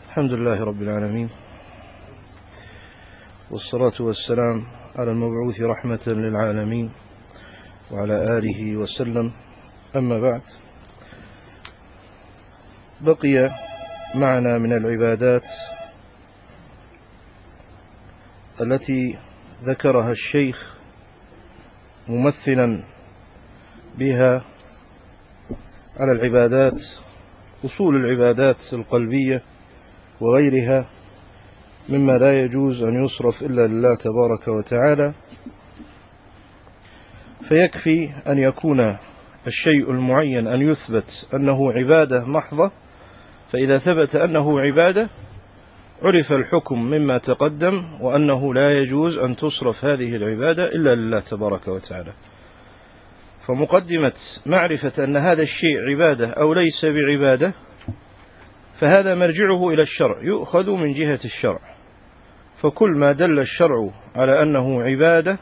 الحمد لله رب العالمين، والصلاة والسلام على المبعوث رحمة للعالمين وعلى آله وسلم. أما بعد، بقي معنا من العبادات التي ذكرها الشيخ ممثلا بها على العبادات، أصول العبادات القلبية وغيرها مما لا يجوز أن يصرف إلا لله تبارك وتعالى. فيكفي أن يكون الشيء المعين أن يثبت أنه عبادة محضة، فإذا ثبت أنه عبادة عرف الحكم مما تقدم، وأنه لا يجوز أن تصرف هذه العبادة إلا لله تبارك وتعالى. فمقدمة معرفة أن هذا الشيء عبادة أو ليس بعبادة فهذا مرجعه إلى الشرع، يؤخذ من جهة الشرع. فكل ما دل الشرع على أنه عبادة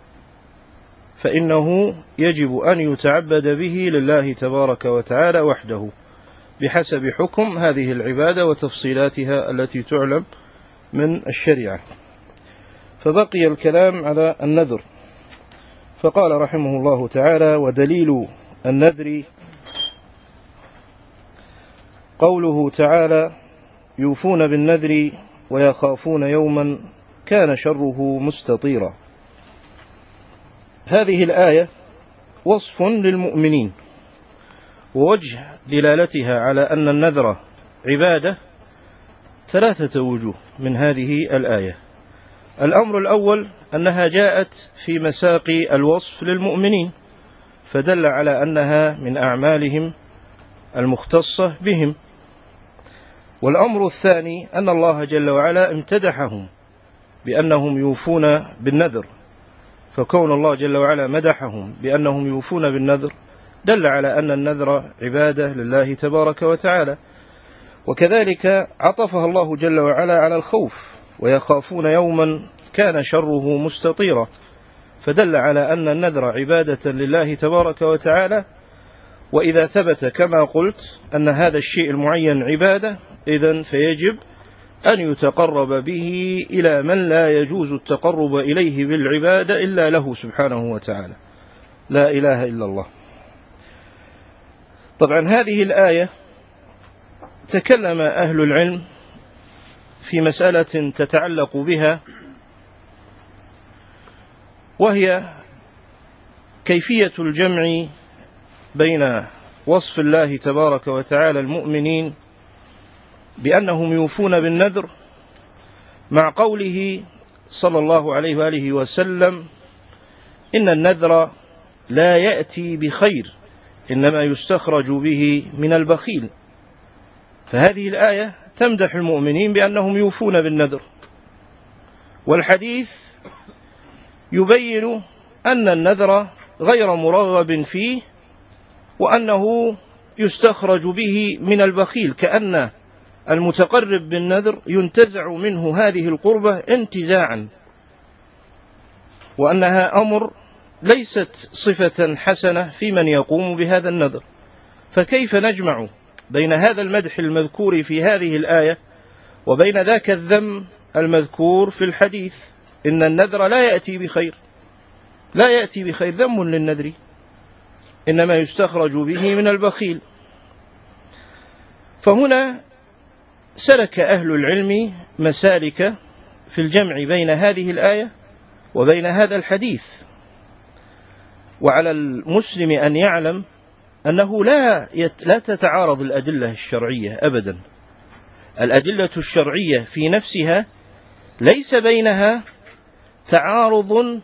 فإنه يجب أن يتعبد به لله تبارك وتعالى وحده بحسب حكم هذه العبادة وتفصيلاتها التي تعلم من الشريعة. فبقي الكلام على النذر، فقال رحمه الله تعالى: ودليل النذر قوله تعالى: يوفون بالنذر ويخافون يوما كان شره مستطيرا. هذه الآية وصف للمؤمنين، ووجه دلالتها على أن النذر عبادة ثلاثة وجوه من هذه الآية. الأمر الأول أنها جاءت في مساق الوصف للمؤمنين، فدل على أنها من أعمالهم المختصة بهم. والأمر الثاني أن الله جل وعلا امتدحهم بأنهم يوفون بالنذر، فكون الله جل وعلا مدحهم بأنهم يوفون بالنذر دل على أن النذر عبادة لله تبارك وتعالى. وكذلك عطفها الله جل وعلا على الخوف: ويخافون يوما كان شره مستطيرا، فدل على أن النذر عبادة لله تبارك وتعالى. وإذا ثبت كما قلت أن هذا الشيء المعين عبادة، إذن فيجب أن يتقرب به إلى من لا يجوز التقرب إليه بالعبادة إلا له سبحانه وتعالى، لا إله إلا الله. طبعا هذه الآية تكلم أهل العلم في مسألة تتعلق بها، وهي كيفية الجمع بين وصف الله تبارك وتعالى المؤمنين بأنهم يوفون بالنذر مع قوله صلى الله عليه وآله وسلم: إن النذر لا يأتي بخير، إنما يستخرج به من البخيل. فهذه الآية تمدح المؤمنين بأنهم يوفون بالنذر، والحديث يبين أن النذر غير مرغب فيه، وأنه يستخرج به من البخيل، كأن المتقرب بالنذر ينتزع منه هذه القربة انتزاعا، وأنها أمر ليست صفة حسنة في من يقوم بهذا النذر. فكيف نجمع بين هذا المدح المذكور في هذه الآية وبين ذاك الذم المذكور في الحديث؟ إن النذر لا يأتي بخير، لا يأتي بخير، ذم للنذر، إنما يستخرج به من البخيل. فهنا سلك أهل العلم مسالك في الجمع بين هذه الآية وبين هذا الحديث. وعلى المسلم أن يعلم أنه لا تتعارض الأدلة الشرعية أبدا. الأدلة الشرعية في نفسها ليس بينها تعارض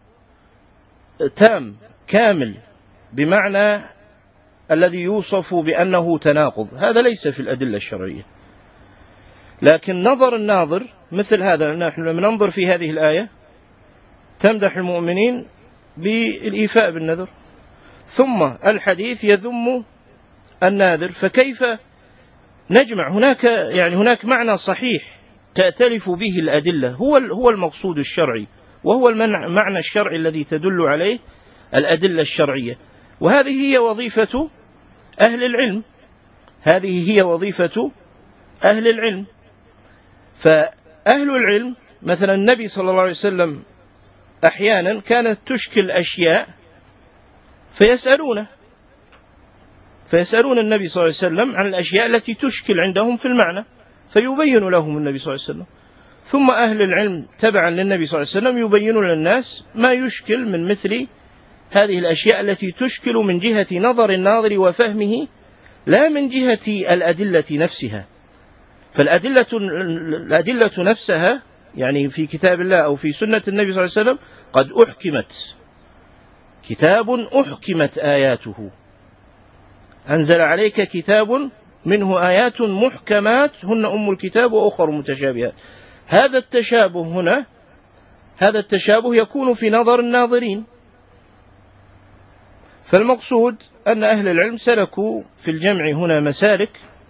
تام كامل بمعنى الذي يوصف بأنه تناقض، هذا ليس في الأدلة الشرعية. لكن نظر الناظر مثل هذا، نحن لما ننظر في هذه الآية تمدح المؤمنين بالإيفاء بالنذر، ثم الحديث يذم الناذر، فكيف نجمع؟ هناك معنى صحيح تأتلف به الأدلة، هو المقصود الشرعي، وهو المعنى الشرعي الذي تدل عليه الأدلة الشرعية. وهذه هي وظيفة أهل العلم، هذه هي وظيفة أهل العلم، فأهل العلم مثلا النبي صلى الله عليه وسلم أحيانا كانت تشكل أشياء فيسألون النبي صلى الله عليه وسلم عن الأشياء التي تشكل عندهم في المعنى فيبين لهم النبي صلى الله عليه وسلم. ثم أهل العلم تبعا للنبي صلى الله عليه وسلم يبينون للناس ما يشكل من مثل هذه الأشياء التي تشكل من جهة نظر الناظر وفهمه لا من جهة الأدلة نفسها. فالأدلة نفسها يعني في كتاب الله أو في سنة النبي صلى الله عليه وسلم قد أحكمت، كتاب أحكمت آياته، أنزل عليك كتاب منه آيات محكمات هن أم الكتاب وأخر متشابهات. هذا التشابه هنا، هذا التشابه يكون في نظر الناظرين. فالمقصود أن أهل العلم سلكوا في الجمع هنا مسالك،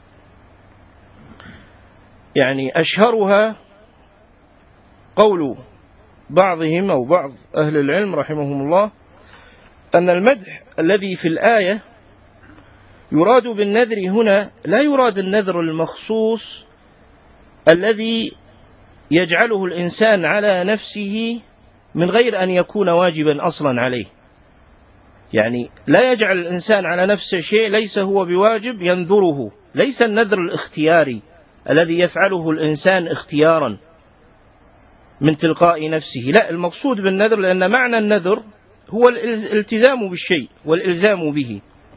يعني أشهرها قول بعضهم أو بعض أهل العلم رحمهم الله أن المدح الذي في الآية يراد بالنذر هنا لا يراد النذر المخصوص الذي يجعله الإنسان على نفسه من غير أن يكون واجبا أصلا عليه. يعني لا يجعل الإنسان على نفسه شيء ليس هو بواجب ينذره، ليس النذر الاختياري الذي يفعله الإنسان اختيارا من تلقاء نفسه، لا، المقصود بالنذر لأن معنى النذر هو الالتزام بالشيء والإلزام به.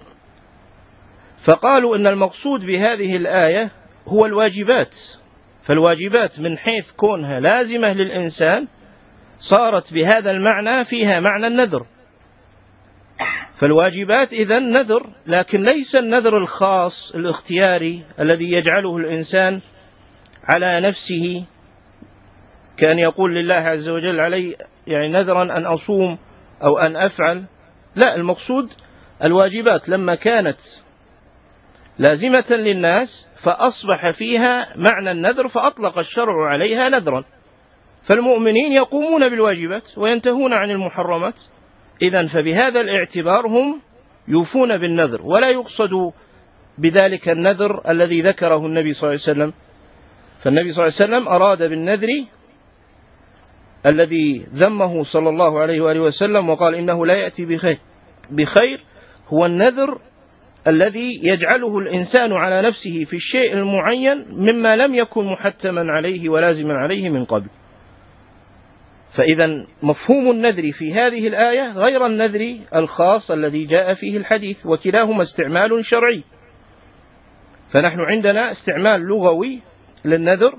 فقالوا إن المقصود بهذه الآية هو الواجبات، فالواجبات من حيث كونها لازمة للإنسان صارت بهذا المعنى فيها معنى النذر. فالواجبات إذن نذر، لكن ليس النذر الخاص الاختياري الذي يجعله الإنسان على نفسه كأن يقول لله عز وجل علي يعني نذرا أن أصوم أو أن أفعل. لا، المقصود الواجبات لما كانت لازمة للناس فأصبح فيها معنى النذر فأطلق الشرع عليها نذرا. فالمؤمنين يقومون بالواجبات وينتهون عن المحرمات، إذن فبهذا الاعتبار هم يوفون بالنذر، ولا يقصد بذلك النذر الذي ذكره النبي صلى الله عليه وسلم. فالنبي صلى الله عليه وسلم أراد بالنذر الذي ذمه صلى الله عليه وآله وسلم وقال إنه لا يأتي بخير هو النذر الذي يجعله الإنسان على نفسه في الشيء المعين مما لم يكن محتما عليه ولازما عليه من قبل. فإذا مفهوم النذر في هذه الآية غير النذر الخاص الذي جاء فيه الحديث، وكلاهما استعمال شرعي. فنحن عندنا استعمال لغوي للنذر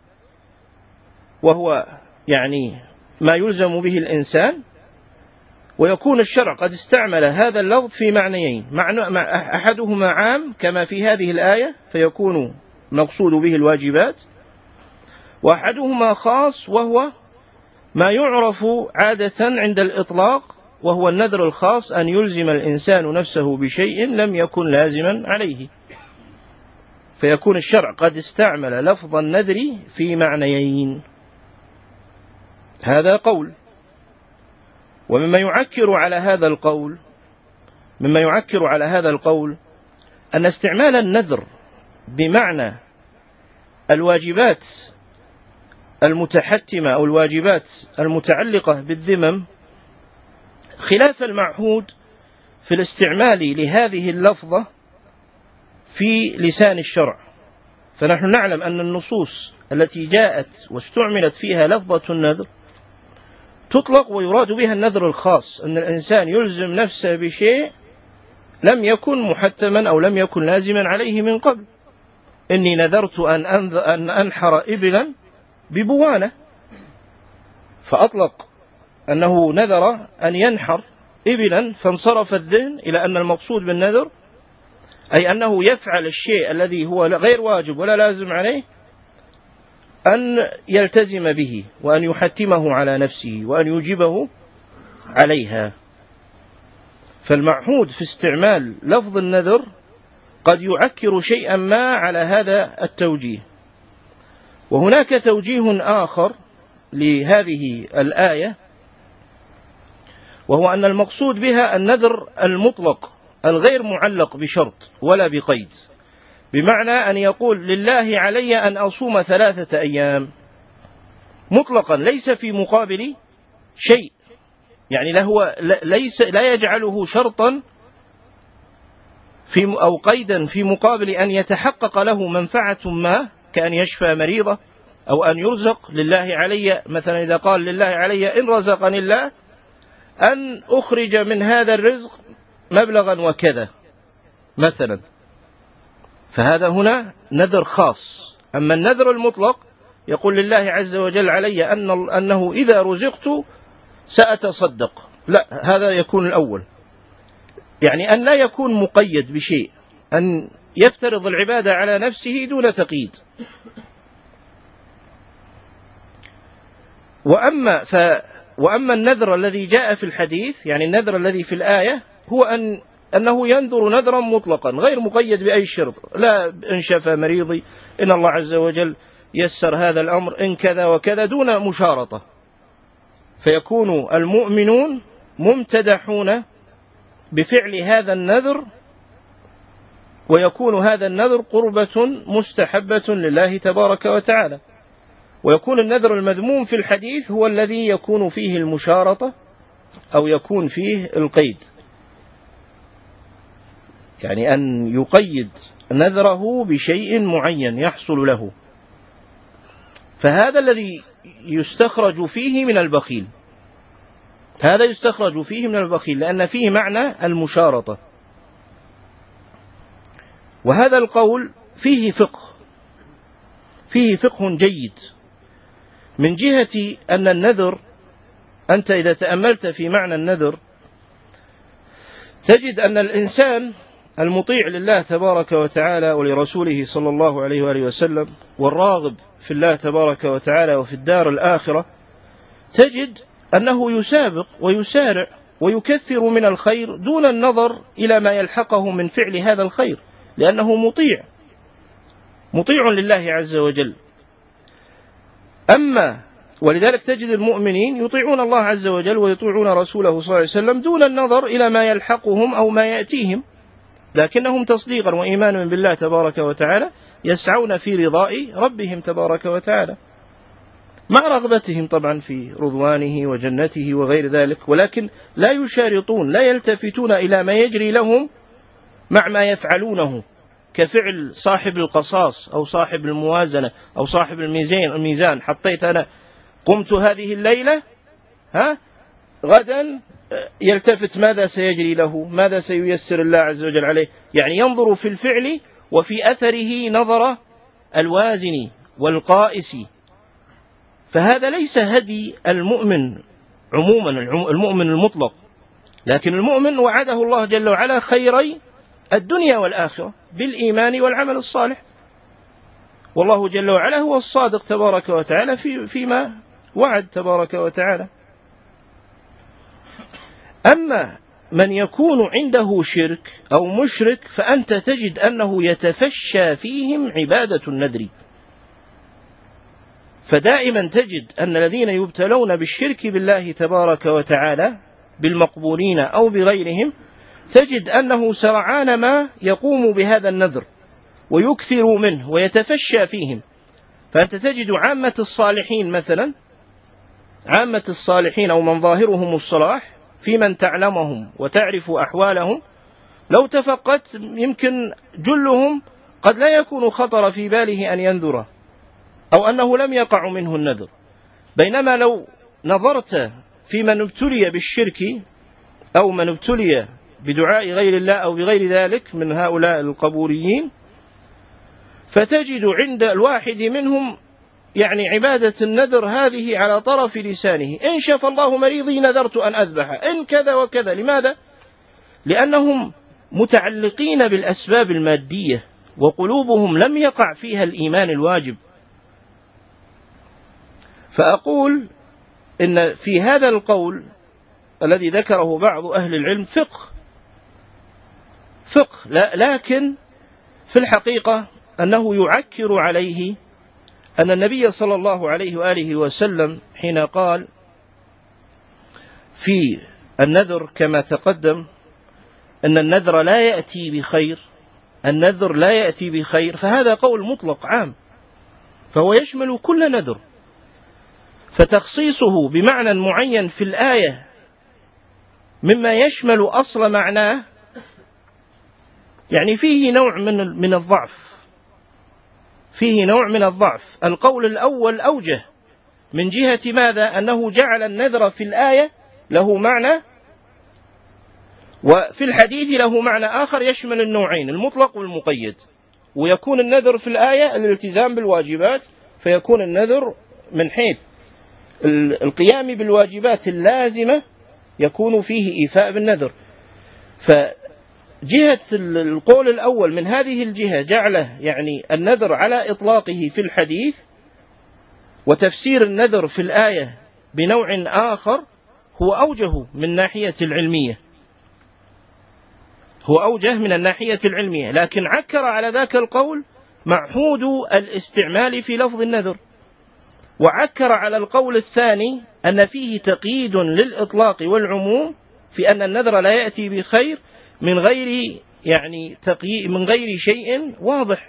وهو يعني ما يلزم به الإنسان، ويكون الشرع قد استعمل هذا اللفظ في معنيين، أحدهما عام كما في هذه الآية فيكون مقصود به الواجبات، وأحدهما خاص وهو ما يعرف عادة عند الإطلاق وهو النذر الخاص أن يلزم الإنسان نفسه بشيء لم يكن لازما عليه. فيكون الشرع قد استعمل لفظ النذر في معنيين. هذا قول. ومما يعكر على هذا القول أن استعمال النذر بمعنى الواجبات المتحتمة أو الواجبات المتعلقة بالذمم خلاف المعهود في الاستعمال لهذه اللفظة في لسان الشرع. فنحن نعلم أن النصوص التي جاءت واستعملت فيها لفظة النذر تطلق ويراد بها النذر الخاص، أن الإنسان يلزم نفسه بشيء لم يكن محتما أو لم يكن لازما عليه من قبل. إني نذرت أن أنحر إبلا ببوانة، فأطلق أنه نذر أن ينحر إبلا، فانصرف الذهن إلى أن المقصود بالنذر أي أنه يفعل الشيء الذي هو غير واجب ولا لازم عليه أن يلتزم به وأن يحتمه على نفسه وأن يوجبه عليها. فالمعهود في استعمال لفظ النذر قد يعكر شيئا ما على هذا التوجيه. وهناك توجيه آخر لهذه الآية، وهو أن المقصود بها النذر المطلق الغير معلق بشرط ولا بقيد. بمعنى أن يقول لله علي أن أصوم 3 أيام مطلقا ليس في مقابل شيء، يعني لا يجعله شرطا أو قيدا في مقابل أن يتحقق له منفعة ما، كأن يشفى مريضة أو أن يرزق. لله علي مثلا، إذا قال لله علي إن رزقني الله أن أخرج من هذا الرزق مبلغا وكذا مثلا، فهذا هنا نذر خاص. أما النذر المطلق يقول لله عز وجل علي أنه إذا رزقت سأتصدق، لا، هذا يكون الأول، يعني أن لا يكون مقيد بشيء، أن يفترض العبادة على نفسه دون تقييد. وأما النذر الذي جاء في الحديث، يعني النذر الذي في الآية، هو أنه ينذر نذرا مطلقا غير مقيد بأي شرط، لا إن شفى مريضي، إن الله عز وجل يسر هذا الأمر، إن كذا وكذا، دون مشارطة. فيكون المؤمنون ممتدحون بفعل هذا النذر، ويكون هذا النذر قربة مستحبة لله تبارك وتعالى. ويكون النذر المذموم في الحديث هو الذي يكون فيه المشارطة أو يكون فيه القيد، يعني أن يقيد نذره بشيء معين يحصل له، فهذا الذي يستخرج فيه من البخيل، هذا يستخرج فيه من البخيل، لأن فيه معنى المشارطة. وهذا القول فيه فقه جيد، من جهة أن النذر، أنت إذا تأملت في معنى النذر تجد أن الإنسان المطيع لله تبارك وتعالى ولرسوله صلى الله عليه وآله وسلم، والراغب في الله تبارك وتعالى وفي الدار الآخرة، تجد أنه يسابق ويسارع ويكثر من الخير دون النظر إلى ما يلحقه من فعل هذا الخير، لأنه مطيع لله عز وجل. ولذلك تجد المؤمنين يطيعون الله عز وجل ويطيعون رسوله صلى الله عليه وسلم دون النظر إلى ما يلحقهم أو ما يأتيهم، لكنهم تصديقا وإيمانا بالله تبارك وتعالى يسعون في رضاء ربهم تبارك وتعالى، مع رغبتهم طبعا في رضوانه وجنته وغير ذلك، ولكن لا يشارطون، لا يلتفتون إلى ما يجري لهم مع ما يفعلونه، كفعل صاحب القصاص أو صاحب الموازنة أو صاحب الميزان. حطيت أنا، قمت هذه الليلة، غدا يلتفت ماذا سيجري له، ماذا سييسر الله عز وجل عليه، يعني ينظر في الفعل وفي أثره نظر الوازن والقائس. فهذا ليس هدي المؤمن عموما، المؤمن المطلق، لكن المؤمن وعده الله جل وعلا خيري الدنيا والآخرة بالإيمان والعمل الصالح، والله جل وعلا هو الصادق تبارك وتعالى فيما وعد تبارك وتعالى. أما من يكون عنده شرك أو مشرك فأنت تجد أنه يتفشى فيهم عبادة النذر، فدائما تجد أن الذين يبتلون بالشرك بالله تبارك وتعالى بالمقبولين أو بغيرهم، تجد أنه سرعان ما يقوم بهذا النذر ويكثر منه ويتفشى فيهم. فأنت تجد عامة الصالحين مثلا، عامة الصالحين أو من ظاهرهم الصلاح، في من تعلمهم وتعرف أحوالهم، لو تفقدت يمكن جلهم قد لا يكون خطر في باله أن ينذره، أو أنه لم يقع منه النذر. بينما لو نظرت في من ابتلي بالشرك أو من ابتلي بدعاء غير الله أو بغير ذلك من هؤلاء القبوريين، فتجد عند الواحد منهم يعني عبادة النذر هذه على طرف لسانه، إن شفى الله مريضي نذرت أن أذبح، إن كذا وكذا. لماذا؟ لأنهم متعلقين بالأسباب المادية وقلوبهم لم يقع فيها الإيمان الواجب. فأقول إن في هذا القول الذي ذكره بعض أهل العلم فقه، لكن في الحقيقة أنه يعكر عليه أن النبي صلى الله عليه وآله وسلم حين قال في النذر كما تقدم أن النذر لا يأتي بخير، النذر لا يأتي بخير، فهذا قول مطلق عام، فهو يشمل كل نذر. فتخصيصه بمعنى معين في الآية مما يشمل أصل معناه يعني فيه نوع من الضعف، فيه نوع من الضعف. القول الأول أوجه من جهة ماذا؟ أنه جعل النذر في الآية له معنى، وفي الحديث له معنى آخر يشمل النوعين المطلق والمقيد. ويكون النذر في الآية الالتزام بالواجبات، فيكون النذر من حيث القيام بالواجبات اللازمة يكون فيه إيفاء بالنذر. فجهة القول الأول من هذه الجهة جعله يعني النذر على إطلاقه في الحديث، وتفسير النذر في الآية بنوع آخر هو أوجه من ناحية العلمية، هو أوجه من الناحية العلمية، لكن عكر على ذاك القول معهود الاستعمال في لفظ النذر، وعكر على القول الثاني أن فيه تقييد للإطلاق والعموم في أن النذر لا يأتي بخير من غير يعني من غير شيء واضح.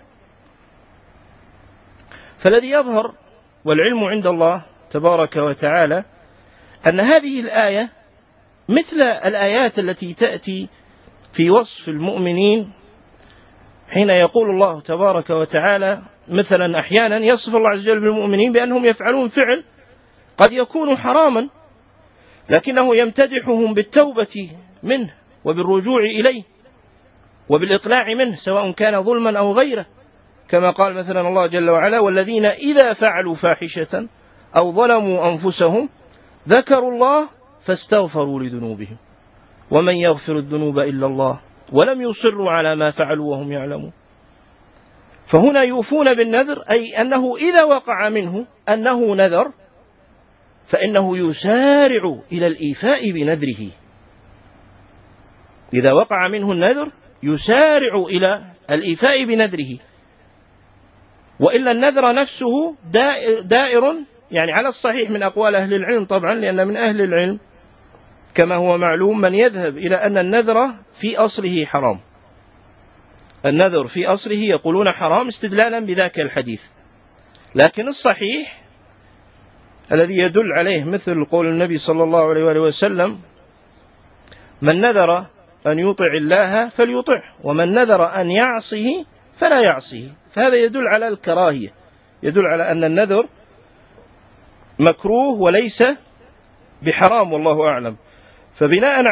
فالذي يظهر والعلم عند الله تبارك وتعالى أن هذه الآية مثل الآيات التي تأتي في وصف المؤمنين، حين يقول الله تبارك وتعالى مثلا أحيانا يصف الله عز وجل بالمؤمنين بأنهم يفعلون فعل قد يكون حراما، لكنه يمتدحهم بالتوبة منه وبالرجوع إليه وبالإقلاع منه سواء كان ظلما أو غيره، كما قال مثلا الله جل وعلا: والذين إذا فعلوا فاحشة أو ظلموا أنفسهم ذكروا الله فاستغفروا لذنوبهم ومن يغفر الذنوب إلا الله ولم يصروا على ما فعلوا وهم يعلمون. فهنا يوفون بالنذر، أي أنه إذا وقع منه أنه نذر فإنه يسارع إلى الإيفاء بنذره. إذا وقع منه النذر يسارع إلى الإيفاء بنذره، وإلا النذر نفسه دائر يعني على الصحيح من أقوال أهل العلم طبعا، لأن من أهل العلم كما هو معلوم من يذهب إلى أن النذر في أصله حرام، النذر في أصله يقولون حرام استدلالا بذاك الحديث. لكن الصحيح الذي يدل عليه مثل قول النبي صلى الله عليه وآله وسلم: من نذر أن يطع الله فليطعه ومن نذر أن يعصه فلا يعصه. فهذا يدل على الكراهية، يدل على أن النذر مكروه وليس بحرام والله أعلم. فبناء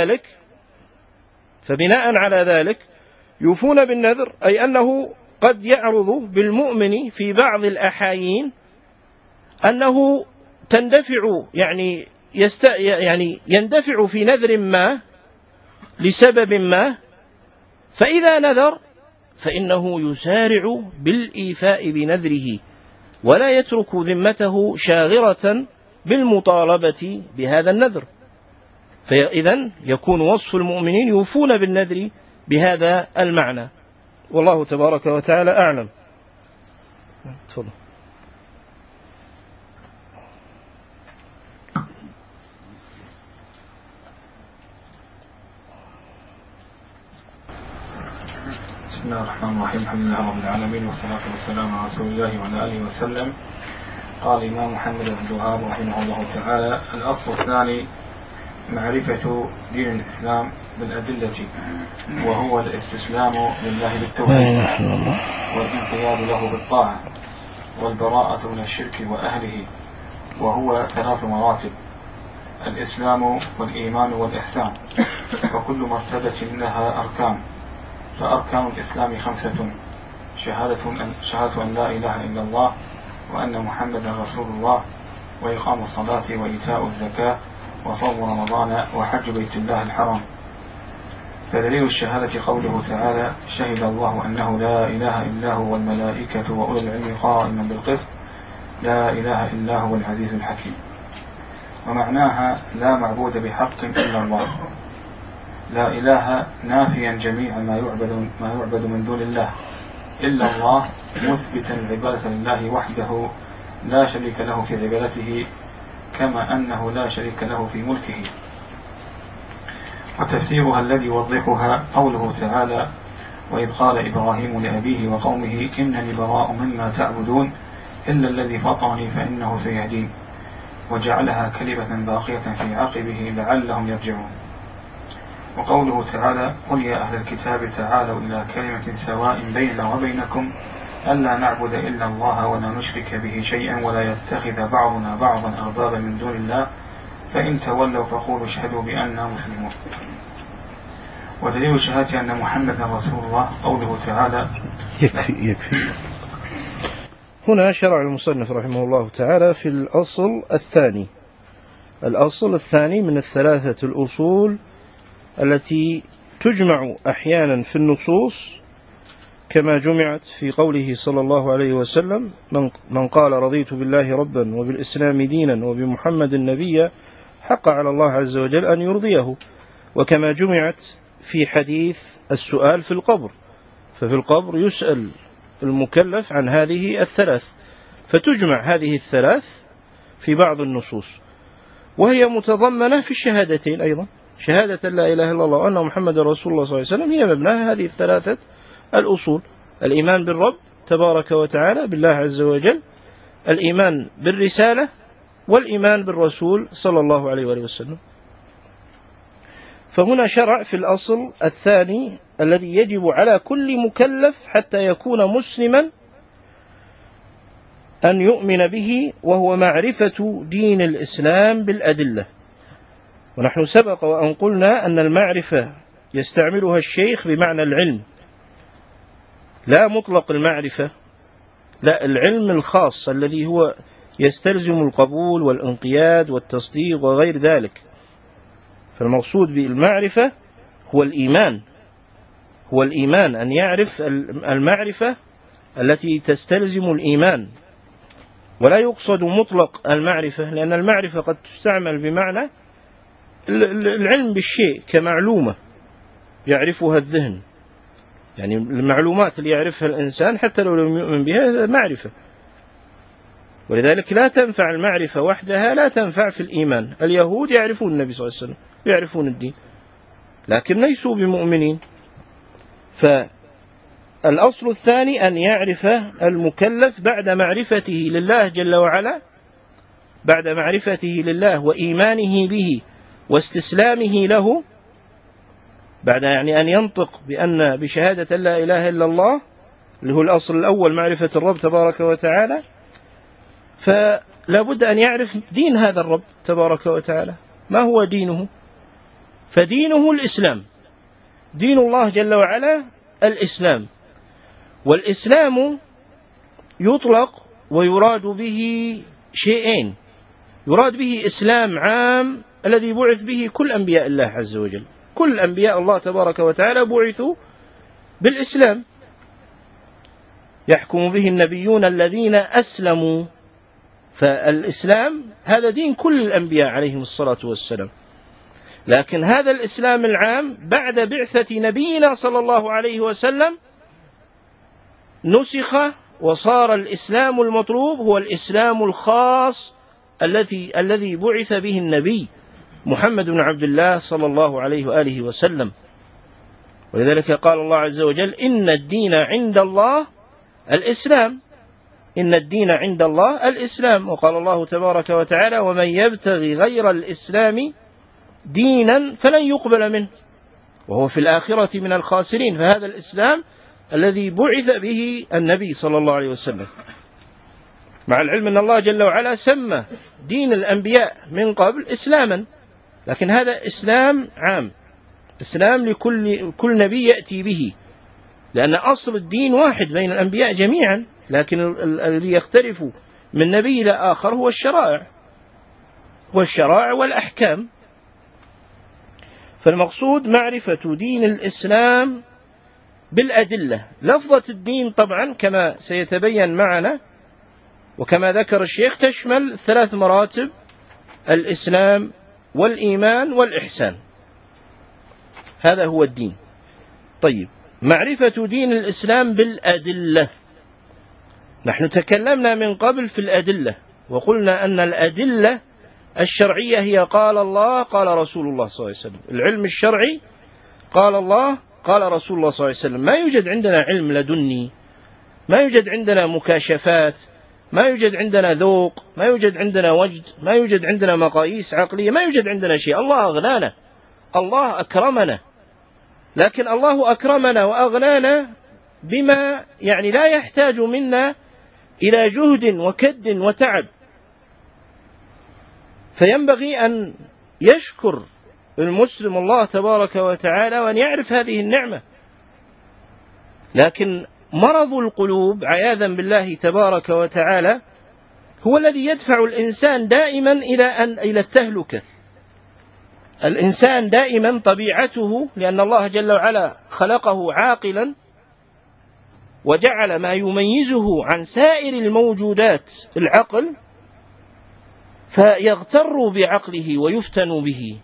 على ذلك يوفون بالنذر، أي أنه قد يعرض بالمؤمن في بعض الأحايين أنه تندفع يعني يندفع في نذر ما لسبب ما، فإذا نذر فإنه يسارع بالإيفاء بنذره ولا يترك ذمته شاغرة بالمطالبة بهذا النذر. فإذن يكون وصف المؤمنين يوفون بالنذر بهذا المعنى، والله تبارك وتعالى أعلم. تفضل. بسم الله الرحمن الرحيم. الحمد لله رب العالمين، والصلاة والسلام على رسول الله وعلى آله وسلم. قال الإمام محمد بن الوهاب رحمه الله تعالى: الأصل الثاني معرفة دين الإسلام بالأدلة، وهو الاستسلام لله بالتوحيد والانقياد له بالطاعة والبراءة من الشرك وأهله، وهو 3 مراتب: الإسلام والإيمان والإحسان، وكل مرتبة لها أركان. فأركان الإسلام 5: شهادة أن لا إله إلا الله وأن محمدا رسول الله، وإقام الصلاة وإيتاء الزكاة وصوم رمضان وحج بيت الله الحرام. فدليل الشهادة قوله تعالى: شهد الله أنه لا إله إلا هو والملائكة وأولو العلم قائما بالقسط لا إله إلا هو العزيز الحكيم. ومعناها لا معبود بحق إلا الله. لا إله نافيا جميع ما يعبد من دون الله إلا الله، مثبتا العبادة لله وحده لا شريك له في عبادته، كما أنه لا شريك له في ملكه. وتفسيرها الذي يوضحها قوله تعالى: وإذ قال إبراهيم لأبيه وقومه إنني براء مما تعبدون إلا الذي فطرني فإنه سيهدين وجعلها كلمة باقية في عقبه لعلهم يرجعون. وقوله تعالى قل يا أهل الكتاب تعالوا إلى كلمة سواء بيننا وبينكم ألا نعبد إلا الله ولا نشرك به شيئا ولا يتخذ بعضنا بعضا أربابا من دون الله فإن تولوا فقولوا اشهدوا بأننا مسلمون. ودليل شهادة أن محمدا رسول الله قوله تعالى يكفي. هنا شرع المصنف رحمه الله تعالى في الأصل الثاني من الثلاثة الأصول التي تجمع أحيانا في النصوص كما جمعت في قوله صلى الله عليه وسلم من قال رضيت بالله ربا وبالإسلام دينا وبمحمد نبيا حق على الله عز وجل أن يرضيه، وكما جمعت في حديث السؤال في القبر، ففي القبر يسأل المكلف عن هذه الثلاث، فتجمع هذه الثلاث في بعض النصوص، وهي متضمنة في الشهادتين أيضا، شهادة لا إله إلا الله وأن محمد رسول الله صلى الله عليه وسلم هي مبناها هذه الثلاثة الأصول: الإيمان بالرب تبارك وتعالى بالله عز وجل، الإيمان بالرسالة، والإيمان بالرسول صلى الله عليه وآله وسلم. فهنا شرع في الأصل الثاني الذي يجب على كل مكلف حتى يكون مسلما أن يؤمن به، وهو معرفة دين الإسلام بالأدلة. ونحن سبق وأن قلنا أن المعرفة يستعملها الشيخ بمعنى العلم، لا مطلق المعرفة، لا، العلم الخاص الذي هو يستلزم القبول والانقياد والتصديق وغير ذلك. فالمقصود بالمعرفة هو الإيمان، أن يعرف المعرفة التي تستلزم الإيمان، ولا يقصد مطلق المعرفة، لأن المعرفة قد تستعمل بمعنى العلم بالشيء كمعلومة يعرفها الذهن، يعني المعلومات اللي يعرفها الإنسان حتى لو لم يؤمن بها معرفة. ولذلك لا تنفع المعرفة وحدها، لا تنفع في الإيمان. اليهود يعرفون النبي صلى الله عليه وسلم، يعرفون الدين، لكن ليسوا بمؤمنين. فالأصل الثاني أن يعرف المكلف بعد معرفته لله جل وعلا، بعد معرفته لله وإيمانه به واستسلامه له، بعد يعني أن ينطق بشهادة لا إله إلا الله، اللي هو الأصل الأول معرفة الرب تبارك وتعالى، فلا بد أن يعرف دين هذا الرب تبارك وتعالى، ما هو دينه؟ فدينه الإسلام، دين الله جل وعلا الإسلام. والإسلام يطلق ويراد به شيئين: يراد به إسلام عام الذي بعث به كل أنبياء الله عز وجل، كل أنبياء الله تبارك وتعالى بعثوا بالإسلام، يحكم به النبيون الذين أسلموا. فالإسلام هذا دين كل الأنبياء عليهم الصلاة والسلام. لكن هذا الإسلام العام بعد بعثة نبينا صلى الله عليه وسلم نسخ، وصار الإسلام المطلوب هو الإسلام الخاص الذي بعث به النبي محمد بن عبد الله صلى الله عليه وآله وسلم. ولذلك قال الله عز وجل: إن الدين عند الله الإسلام، إن الدين عند الله الإسلام. وقال الله تبارك وتعالى: ومن يبتغي غير الإسلام دينا فلن يقبل منه وهو في الآخرة من الخاسرين. فهذا الإسلام الذي بعث به النبي صلى الله عليه وسلم، مع العلم أن الله جل وعلا سمى دين الأنبياء من قبل إسلاما، لكن هذا إسلام عام، إسلام لكل نبي يأتي به، لأن أصل الدين واحد بين الأنبياء جميعا، لكن الذي يختلف من نبي إلى آخر هو الشرائع والأحكام. فالمقصود معرفة دين الإسلام بالأدلة. لفظة الدين طبعا كما سيتبين معنا وكما ذكر الشيخ تشمل 3 مراتب: الإسلام والإيمان والإحسان، هذا هو الدين. طيب، معرفة دين الإسلام بالأدلة. نحن تكلمنا من قبل في الأدلة، وقلنا أن الأدلة الشرعية هي قال الله قال رسول الله صلى الله عليه وسلم. العلم الشرعي قال الله قال رسول الله صلى الله عليه وسلم: ما يوجد عندنا علم لدني، ما يوجد عندنا مكاشفات، ما يوجد عندنا ذوق، ما يوجد عندنا وجد، ما يوجد عندنا مقاييس عقلية، ما يوجد عندنا شيء. الله أغنانا، الله أكرمنا، لكن الله أكرمنا وأغنانا بما يعني لا يحتاج منا إلى جهد وكد وتعب. فينبغي أن يشكر المسلم الله تبارك وتعالى وأن يعرف هذه النعمة. لكن مرض القلوب عياذا بالله تبارك وتعالى هو الذي يدفع الإنسان دائما إلى التهلكة. الإنسان دائما طبيعته، لأن الله جل وعلا خلقه عاقلا وجعل ما يميزه عن سائر الموجودات العقل، فيغتر بعقله ويفتن به،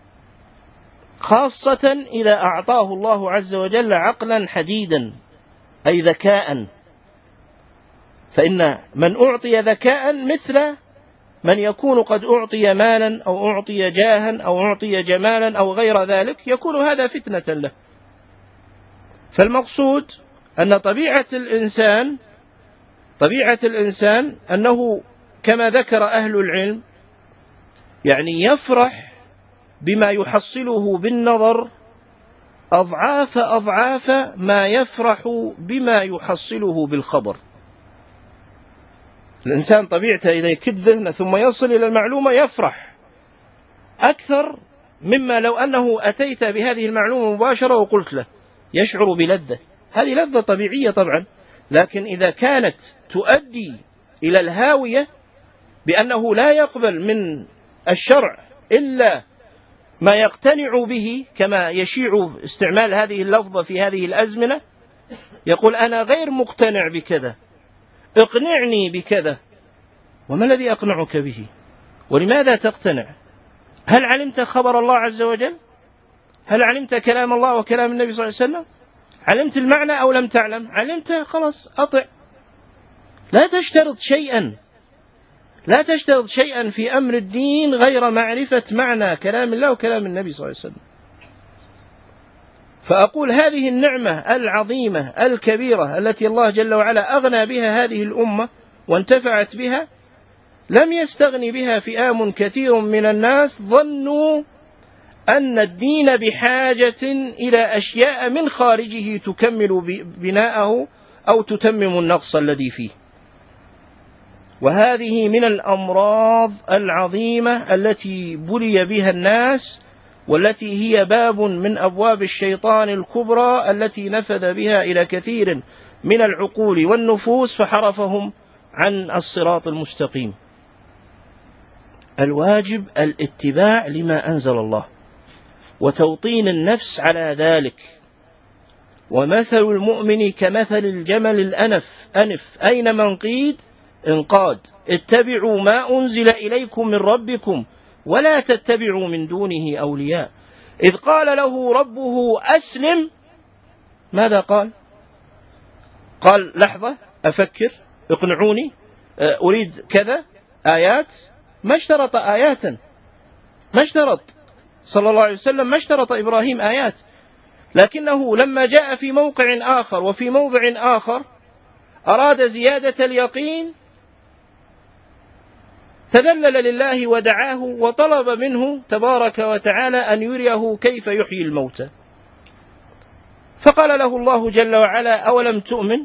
خاصة إذا أعطاه الله عز وجل عقلا حديدا أي ذكاء. فإن من أعطي ذكاء مثل من يكون قد أعطي مالا أو أعطي جاها أو أعطي جمالا أو غير ذلك، يكون هذا فتنة له. فالمقصود أن طبيعة الإنسان أنه كما ذكر أهل العلم يعني يفرح بما يحصله بالنظر أضعاف ما يفرح بما يحصله بالخبر. الإنسان طبيعته إذا يكد ذهنه ثم يصل إلى المعلومة يفرح أكثر مما لو أنه أتيت بهذه المعلومة مباشرة وقلت له، يشعر بلذة. هذه لذة طبيعية طبعا، لكن إذا كانت تؤدي إلى الهاوية بأنه لا يقبل من الشرع إلا ما يقتنع به، كما يشيع استعمال هذه اللفظة في هذه الأزمنة، يقول: أنا غير مقتنع بكذا، اقنعني بكذا. وما الذي أقنعك به؟ ولماذا تقتنع؟ هل علمت خبر الله عز وجل؟ هل علمت كلام الله وكلام النبي صلى الله عليه وسلم؟ علمت المعنى أو لم تعلم؟ علمت، خلاص أطع. لا تشترط شيئا في أمر الدين غير معرفة معنى كلام الله وكلام النبي صلى الله عليه وسلم. فأقول هذه النعمة العظيمة الكبيرة التي الله جل وعلا أغنى بها هذه الأمة وانتفعت بها، لم يستغني بها فئام كثير من الناس ظنوا أن الدين بحاجة إلى أشياء من خارجه تكمل بناءه أو تتمم النقص الذي فيه. وهذه من الأمراض العظيمة التي بلي بها الناس، والتي هي باب من أبواب الشيطان الكبرى التي نفذ بها إلى كثير من العقول والنفوس فحرفهم عن الصراط المستقيم. الواجب الاتباع لما أنزل الله وتوطين النفس على ذلك. ومثل المؤمن كمثل الجمل الأنف أين من قيد انقاد. اتبعوا ما أنزل إليكم من ربكم ولا تتبعوا من دونه أولياء. إذ قال له ربه أسلم، ماذا قال؟ قال لحظة أفكر، اقنعوني، أريد كذا، آيات. ما اشترط آياتا، ما اشترط صلى الله عليه وسلم، ما اشترط إبراهيم آيات، لكنه لما جاء في موقع آخر وفي موضع آخر أراد زيادة اليقين تذلل لله ودعاه وطلب منه تبارك وتعالى أن يريه كيف يحيي الموتى. فقال له الله جل وعلا: أولم تؤمن؟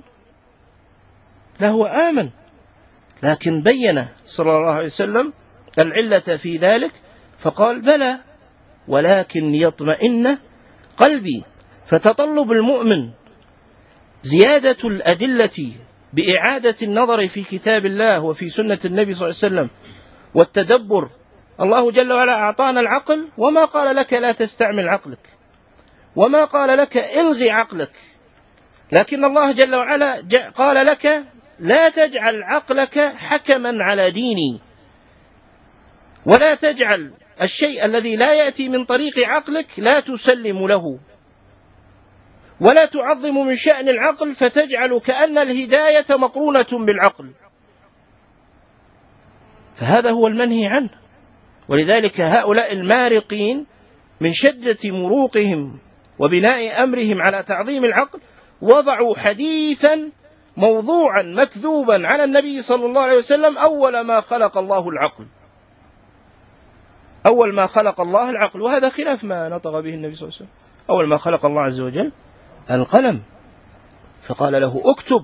له آمن، لكن بين صلى الله عليه وسلم العلة في ذلك فقال: بلى ولكن يطمئن قلبي. فتطلب المؤمن زيادة الأدلة بإعادة النظر في كتاب الله وفي سنة النبي صلى الله عليه وسلم والتدبر. الله جل وعلا أعطانا العقل، وما قال لك لا تستعمل عقلك، وما قال لك إلغي عقلك، لكن الله جل وعلا قال لك لا تجعل عقلك حكما على ديني، ولا تجعل الشيء الذي لا يأتي من طريق عقلك لا تسلم له، ولا تعظم من شأن العقل فتجعل كأن الهداية مقرونة بالعقل. فهذا هو المنهي عنه. ولذلك هؤلاء المارقين من شدة مروقهم وبناء أمرهم على تعظيم العقل وضعوا حديثا موضوعا مكذوبا على النبي صلى الله عليه وسلم أول ما خلق الله العقل، أول ما خلق الله العقل، وهذا خلاف ما نطق به النبي صلى الله عليه وسلم. أول ما خلق الله عز وجل القلم، فقال له اكتب.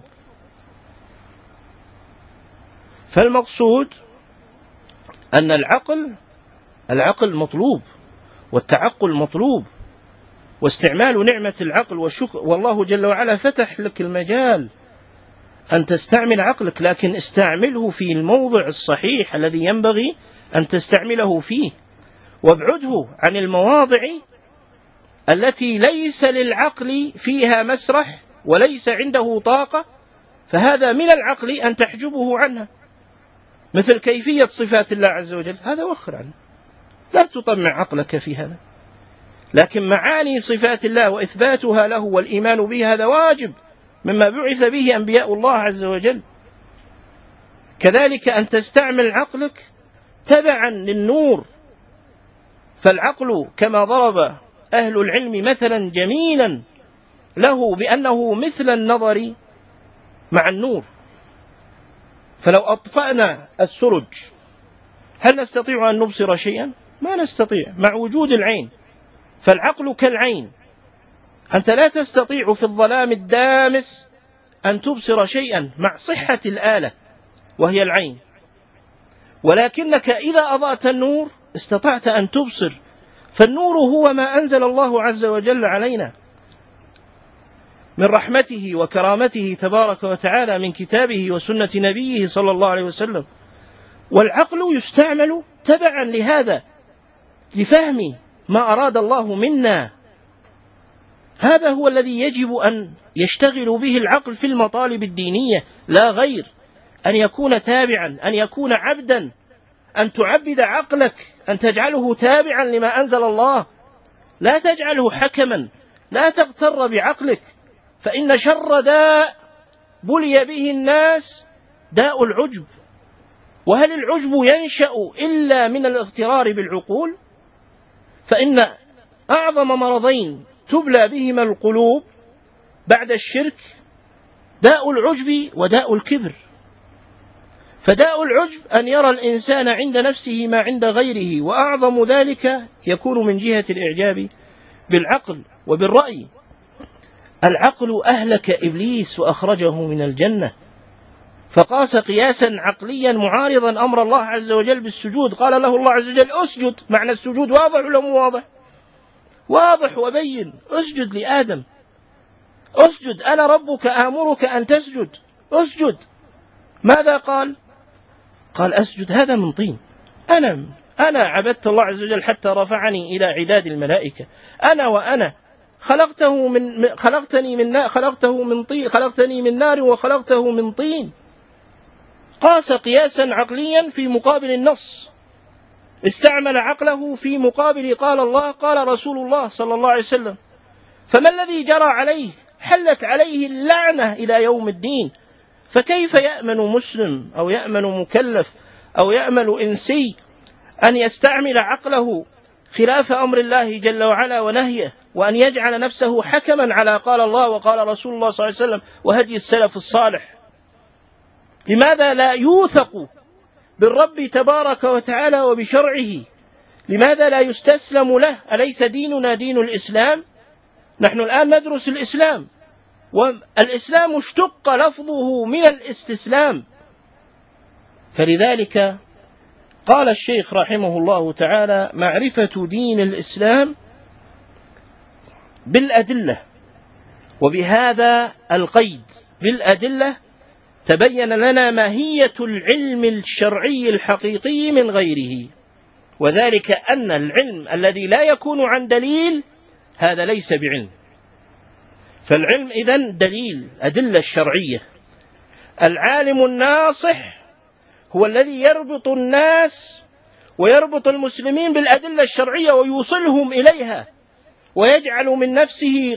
فالمقصود أن العقل مطلوب، والتعقل مطلوب، واستعمال نعمة العقل والشكر، والله جل وعلا فتح لك المجال أن تستعمل عقلك، لكن استعمله في الموضع الصحيح الذي ينبغي أن تستعمله فيه، وابعده عن المواضع التي ليس للعقل فيها مسرح وليس عنده طاقة، فهذا من العقل أن تحجبه عنها، مثل كيفية صفات الله عز وجل، هذا وخر عنه، لا تطمع عقلك في هذا. لكن معاني صفات الله وإثباتها له والإيمان به هذا واجب مما بعث به أنبياء الله عز وجل. كذلك أن تستعمل عقلك تبعا للنور، فالعقل كما ضرب أهل العلم مثلا جميلا له بأنه مثل النظر مع النور، فلو أطفأنا السرج هل نستطيع أن نبصر شيئا؟ ما نستطيع مع وجود العين. فالعقل كالعين، أنت لا تستطيع في الظلام الدامس أن تبصر شيئا مع صحة الآلة وهي العين، ولكنك إذا أضأت النور استطعت أن تبصر، فالنور هو ما أنزل الله عز وجل علينا من رحمته وكرامته تبارك وتعالى من كتابه وسنة نبيه صلى الله عليه وسلم. والعقل يستعمل تبعا لهذا لفهم ما أراد الله منا، هذا هو الذي يجب أن يشتغل به العقل في المطالب الدينية لا غير، أن يكون تابعا، أن يكون عبدا، أن تعبد عقلك، أن تجعله تابعا لما أنزل الله، لا تجعله حكما، لا تغتر بعقلك، فإن شر داء بلي به الناس داء العجب. وهل العجب ينشأ إلا من الاغترار بالعقول؟ فإن أعظم مرضين تبلى بهما القلوب بعد الشرك داء العجب وداء الكبر. فداء العجب أن يرى الإنسان عند نفسه ما عند غيره، وأعظم ذلك يكون من جهة الإعجاب بالعقل وبالرأي. العقل أهلك إبليس وأخرجه من الجنة، فقاس قياسا عقليا معارضا أمر الله عز وجل بالسجود، قال له الله عز وجل أسجد. معنى السجود واضح ولا مو واضح؟ واضح وبين، أسجد لآدم، أسجد، أنا ربك آمرك أن تسجد، أسجد. ماذا قال؟ قال أسجد، هذا من طين، أنا عبدت الله عز وجل حتى رفعني إلى عداد الملائكة، وأنا خلقتني من نار وخلقته من طين. قاس قياسا عقليا في مقابل النص، استعمل عقله في مقابل قال الله قال رسول الله صلى الله عليه وسلم. فما الذي جرى عليه؟ حلت عليه اللعنة إلى يوم الدين. فكيف يأمن مسلم أو يأمن مكلف أو يأمن إنسي أن يستعمل عقله خلاف أمر الله جل وعلا ونهيه، وأن يجعل نفسه حكما على قال الله وقال رسول الله صلى الله عليه وسلم وهدي السلف الصالح؟ لماذا لا يوثق بالرب تبارك وتعالى وبشرعه؟ لماذا لا يستسلم له؟ أليس ديننا دين الإسلام؟ نحن الآن ندرس الإسلام، والإسلام اشتق لفظه من الاستسلام. فلذلك قال الشيخ رحمه الله تعالى: معرفة دين الإسلام بالأدلة، وبهذا القيد بالأدلة تبين لنا ماهية العلم الشرعي الحقيقي من غيره، وذلك أن العلم الذي لا يكون عن دليل هذا ليس بعلم. فالعلم إذن دليل، أدلة الشرعية. العالم الناصح هو الذي يربط الناس ويربط المسلمين بالأدلة الشرعية ويوصلهم إليها، ويجعل من نفسه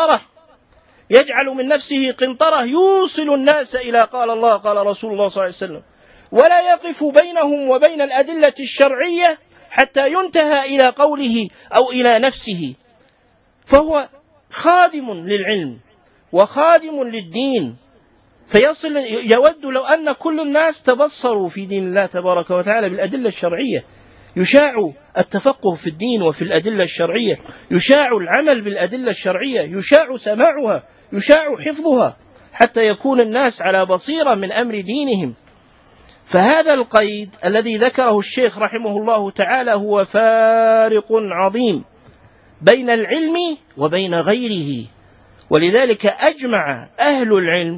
قنطرة يوصل الناس إلى قال الله قال رسول الله صلى الله عليه وسلم، ولا يقف بينهم وبين الأدلة الشرعية حتى ينتهى إلى قوله أو إلى نفسه. فهو خادم للعلم وخادم للدين، فيصل يود لو أن كل الناس تبصروا في دين الله تبارك وتعالى بالأدلة الشرعية، يشاع التفقه في الدين وفي الأدلة الشرعية، يشاع العمل بالأدلة الشرعية، يشاع سماعها، يشاع حفظها، حتى يكون الناس على بصيرة من أمر دينهم. فهذا القيد الذي ذكره الشيخ رحمه الله تعالى هو فارق عظيم بين العلم وبين غيره. ولذلك أجمع أهل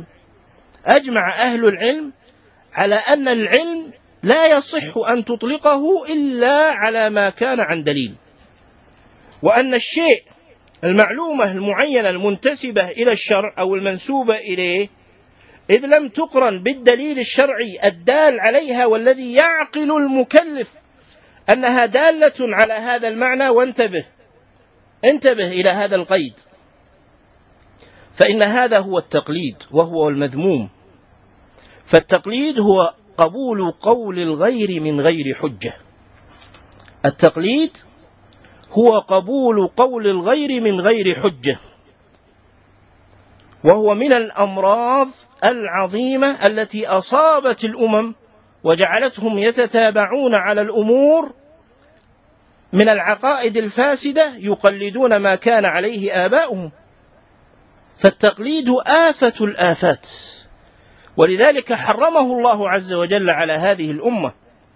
العلم على أن العلم لا يصح أن تطلقه إلا على ما كان عن دليل، وأن الشيء المعلومة المعينة المنتسبة إلى الشرع أو المنسوبة إليه إذ لم تقرن بالدليل الشرعي الدال عليها والذي يعقل المكلف أنها دالة على هذا المعنى، وانتبه إلى هذا القيد، فإن هذا هو التقليد وهو المذموم. فالتقليد هو قبول قول الغير من غير حجة. التقليد هو قبول قول الغير من غير حجة، وهو من الأمراض العظيمة التي أصابت الأمم وجعلتهم يتتابعون على الأمور من العقائد الفاسدة، يقلدون ما كان عليه آباؤهم. فالتقليد آفة الآفات، ولذلك حرمه الله عز وجل على هذه الأمة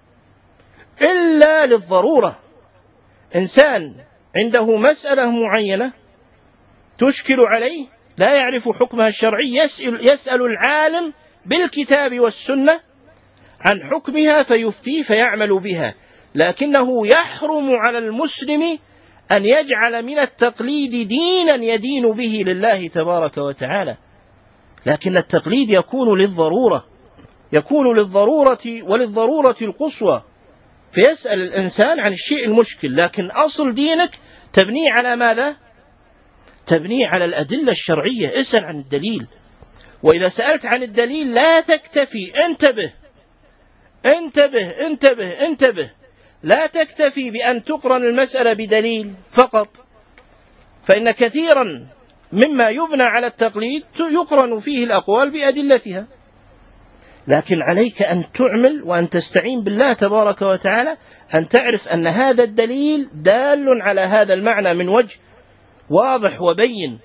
إلا للضرورة. إنسان عنده مسألة معينة تشكل عليه لا يعرف حكمها الشرعي، يسأل العالم بالكتاب والسنة عن حكمها فيفتيه فيعمل بها، لكنه يحرم على المسلم أن يجعل من التقليد دينا يدين به لله تبارك وتعالى. لكن التقليد يكون للضرورة وللضرورة القصوى، فيسأل الإنسان عن الشيء المشكل، لكن أصل دينك تبني على ماذا؟ تبني على الأدلة الشرعية. اسأل عن الدليل، وإذا سألت عن الدليل لا تكتفي، انتبه، لا تكتفي بأن تقرن المسألة بدليل فقط، فإن كثيرا مما يبنى على التقليد يقرن فيه الأقوال بأدلتها، لكن عليك أن تعمل وأن تستعين بالله تبارك وتعالى، أن تعرف أن هذا الدليل دال على هذا المعنى من وجه واضح وبين.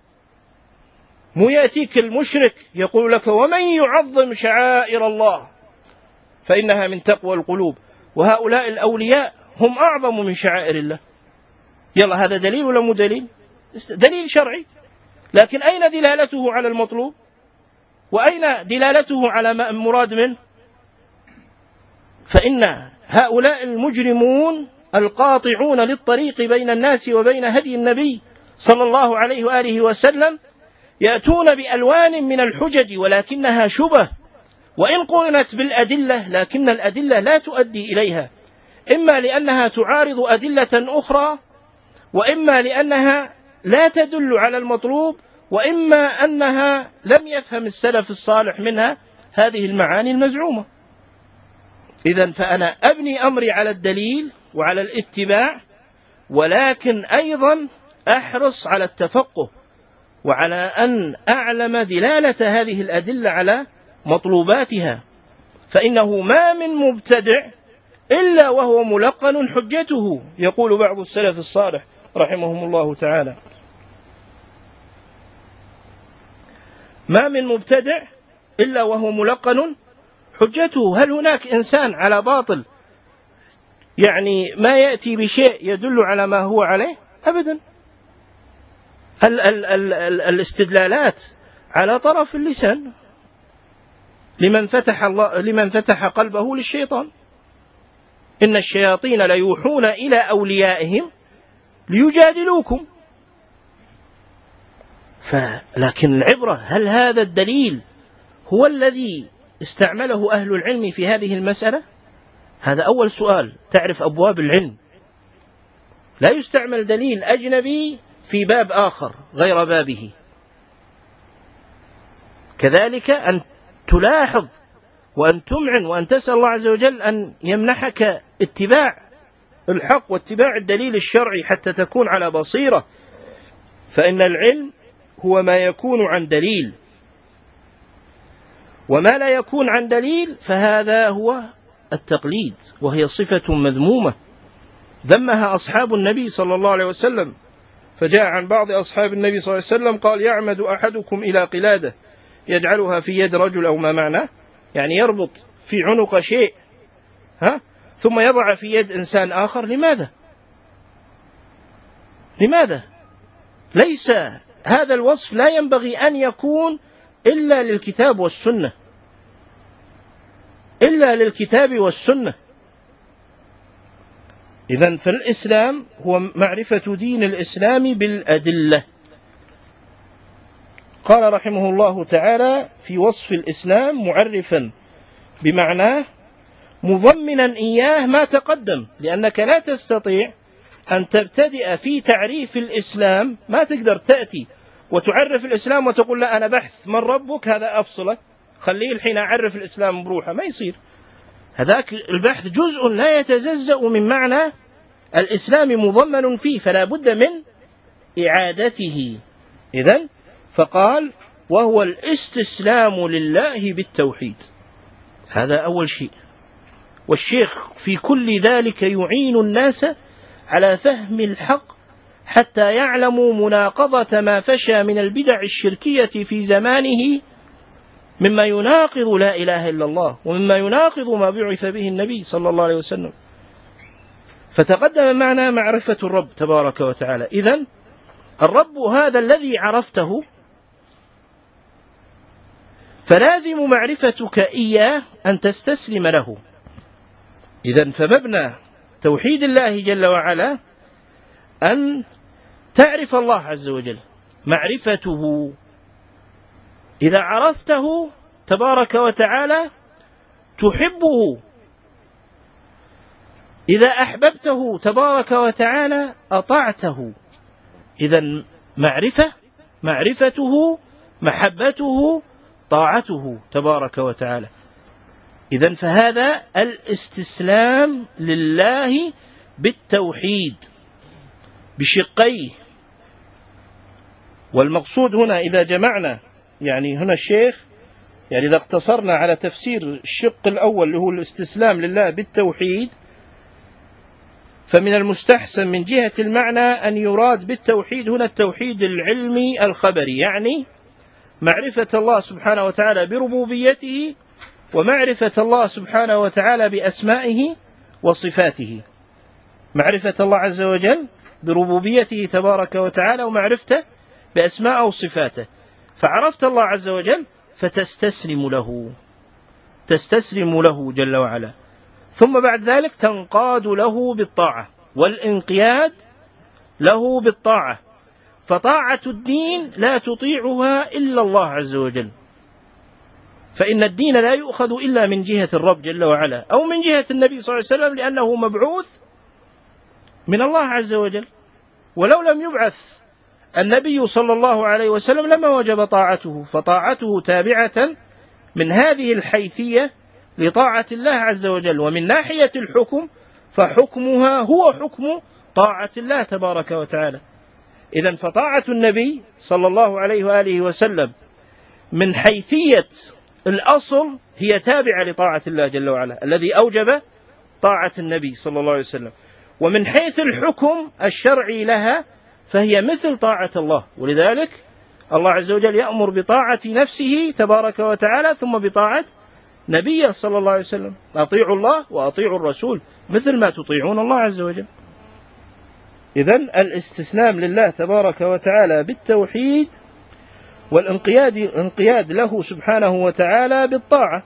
مو يأتيك المشرك يقول لك ومن يعظم شعائر الله فإنها من تقوى القلوب، وهؤلاء الأولياء هم أعظم من شعائر الله. يلا، هذا دليل ولا مو دليل؟ دليل شرعي، لكن أين دلالته على المطلوب؟ وأين دلالته على ما المراد منه؟ فإن هؤلاء المجرمون القاطعون للطريق بين الناس وبين هدي النبي صلى الله عليه وآله وسلم يأتون بألوان من الحجج ولكنها شبه، وإن قرنت بالأدلة لكن الأدلة لا تؤدي إليها، إما لأنها تعارض أدلة أخرى، وإما لأنها لا تدل على المطلوب، وإما أنها لم يفهم السلف الصالح منها هذه المعاني المزعومة. إذن فأنا أبني أمري على الدليل وعلى الاتباع، ولكن أيضا أحرص على التفقه وعلى أن أعلم دلالة هذه الأدلة على مطلوباتها، فإنه ما من مبتدع إلا وهو ملقن حجته، يقول بعض السلف الصالح رحمهم الله تعالى: ما من مبتدع إلا وهو ملقن حجته. هل هناك إنسان على باطل يعني ما يأتي بشيء يدل على ما هو عليه؟ أبدا. الاستدلالات على طرف اللسان لمن فتح قلبه للشيطان. إن الشياطين ليوحون إلى أوليائهم ليجادلوكم. لكن العبرة هل هذا الدليل هو الذي استعمله أهل العلم في هذه المسألة؟ هذا أول سؤال. تعرف أبواب العلم، لا يستعمل دليل أجنبي في باب آخر غير بابه. كذلك أن تلاحظ وأن تمعن وأن تسأل الله عز وجل أن يمنحك اتباع الحق واتباع الدليل الشرعي حتى تكون على بصيرة فإن العلم هو ما يكون عن دليل، وما لا يكون عن دليل فهذا هو التقليد، وهي صفة مذمومة ذمها أصحاب النبي صلى الله عليه وسلم. فجاء عن بعض أصحاب النبي صلى الله عليه وسلم قال: يعمد أحدكم إلى قلادة يجعلها في يد رجل، أو ما معناه، يعني يربط في عنق شيء ثم يضع في يد إنسان آخر. لماذا؟ ليس هذا الوصف لا ينبغي أن يكون إلا للكتاب والسنة، إذن فالإسلام هو معرفة دين الإسلام بالأدلة. قال رحمه الله تعالى في وصف الإسلام معرفا بمعناه مضمنا إياه ما تقدم، لأنك لا تستطيع أن تبتدئ في تعريف الإسلام، ما تقدر تأتي وتعرف الإسلام وتقول: لا أنا بحث من ربك، هذا أفصله، خليه الحين أعرف الإسلام بروحه، ما يصير. هذاك البحث جزء لا يتجزأ من معنى الإسلام مضمن فيه، فلا بد من إعادته. إذن فقال: وهو الاستسلام لله بالتوحيد، هذا أول شيء. والشيخ في كل ذلك يعين الناس على فهم الحق حتى يعلموا مناقضة ما فشى من البدع الشركية في زمانه، مما يناقض لا إله إلا الله، ومما يناقض ما بعث به النبي صلى الله عليه وسلم. فتقدم معنا معرفة الرب تبارك وتعالى. إذن الرب هذا الذي عرفته، فلازم معرفتك إياه أن تستسلم له. إذن فمبنى توحيد الله جل وعلا أن تعرف الله عز وجل، معرفته. إذا عرفته تبارك وتعالى تحبه، إذا أحببته تبارك وتعالى أطعته. إذن معرفته، محبته، طاعته تبارك وتعالى. إذن فهذا الاستسلام لله بالتوحيد بشقيه. والمقصود هنا إذا جمعنا، يعني هنا الشيخ إذا اقتصرنا على تفسير الشق الأول اللي هو الاستسلام لله بالتوحيد، فمن المستحسن من جهة المعنى أن يراد بالتوحيد هنا التوحيد العلمي الخبري، يعني معرفة الله سبحانه وتعالى بربوبيته، ومعرفة الله سبحانه وتعالى بأسمائه وصفاته. معرفة الله عز وجل بربوبيته تبارك وتعالى، ومعرفته بأسمائه وصفاته. فعرفت الله عز وجل فتستسلم له جل وعلا، ثم بعد ذلك تنقاد له بالطاعة والانقياد له بالطاعة. فطاعة الدين لا تطيعها إلا الله عز وجل، فإن الدين لا يؤخذ إلا من جهة الرب جل وعلا، أو من جهة النبي صلى الله عليه وسلم، لأنه مبعوث من الله عز وجل. ولو لم يبعث النبي صلى الله عليه وسلم لما وجب طاعته، فطاعته تابعة من هذه الحيثية لطاعة الله عز وجل. ومن ناحية الحكم فحكمها هو حكم طاعة الله تبارك وتعالى. إذن فطاعة النبي صلى الله عليه وآله وسلم من حيثية الأصل هي تابعة لطاعة الله جل وعلا الذي أوجب طاعة النبي صلى الله عليه وسلم. ومن حيث الحكم الشرعي لها فهي مثل طاعة الله، ولذلك الله عز وجل يأمر بطاعة نفسه تبارك وتعالى ثم بطاعة نبيه صلى الله عليه وسلم: أطيعوا الله وأطيعوا الرسول مثل ما تطيعون الله عز وجل. إذن الاستسلام لله تبارك وتعالى بالتوحيد، والانقياد له سبحانه وتعالى بالطاعة.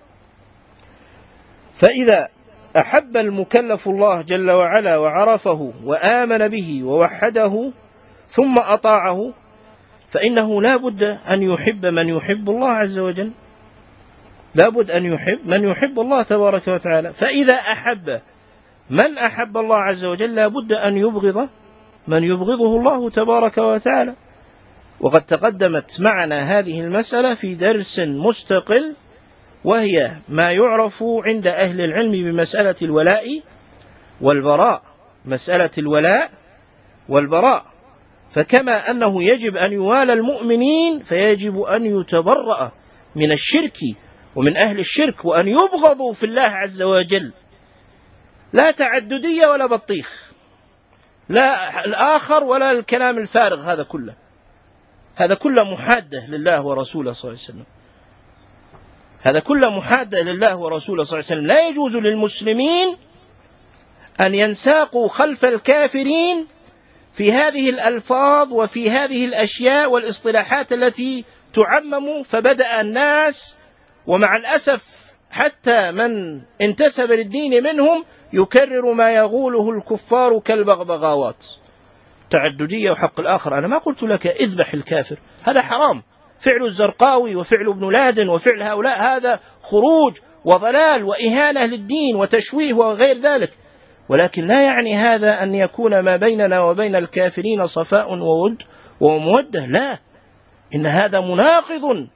فإذا أحب المكلف الله جل وعلا وعرفه وآمن به ووحده ثم أطاعه، فإنه لا بد أن يحب من يحب الله عز وجل، لا بد أن يحب من يحب الله تبارك وتعالى. فإذا أحب من أحب الله عز وجل لا بد أن يبغض من يبغضه الله تبارك وتعالى. وقد تقدمت معنا هذه المسألة في درس مستقل، وهي ما يعرف عند أهل العلم بمسألة الولاء والبراء. مسألة الولاء والبراء، فكما أنه يجب أن يوالى المؤمنين فيجب أن يتبرأ من الشرك ومن أهل الشرك، وأن يبغضوا في الله عز وجل، لا تعددية ولا بطيخ، لا الآخر ولا الكلام الفارغ، هذا كله محادة لله ورسوله صلى الله عليه وسلم، هذا كله محادة لله ورسوله صلى الله عليه وسلم. لا يجوز للمسلمين أن ينساقوا خلف الكافرين في هذه الألفاظ وفي هذه الأشياء والاصطلاحات التي تعمم، فبدأ الناس، ومع الأسف حتى من انتسب للدين منهم، يكرر ما يقوله الكفار كالبغبغاوات، تعددية وحق الآخر. أنا ما قلت لك اذبح الكافر، هذا حرام، فعل الزرقاوي وفعل ابن لادن وفعل هؤلاء هذا خروج وضلال وإهانة للدين وتشويه وغير ذلك، ولكن لا يعني هذا أن يكون ما بيننا وبين الكافرين صفاء وود ومودة، لا، إن هذا مناقض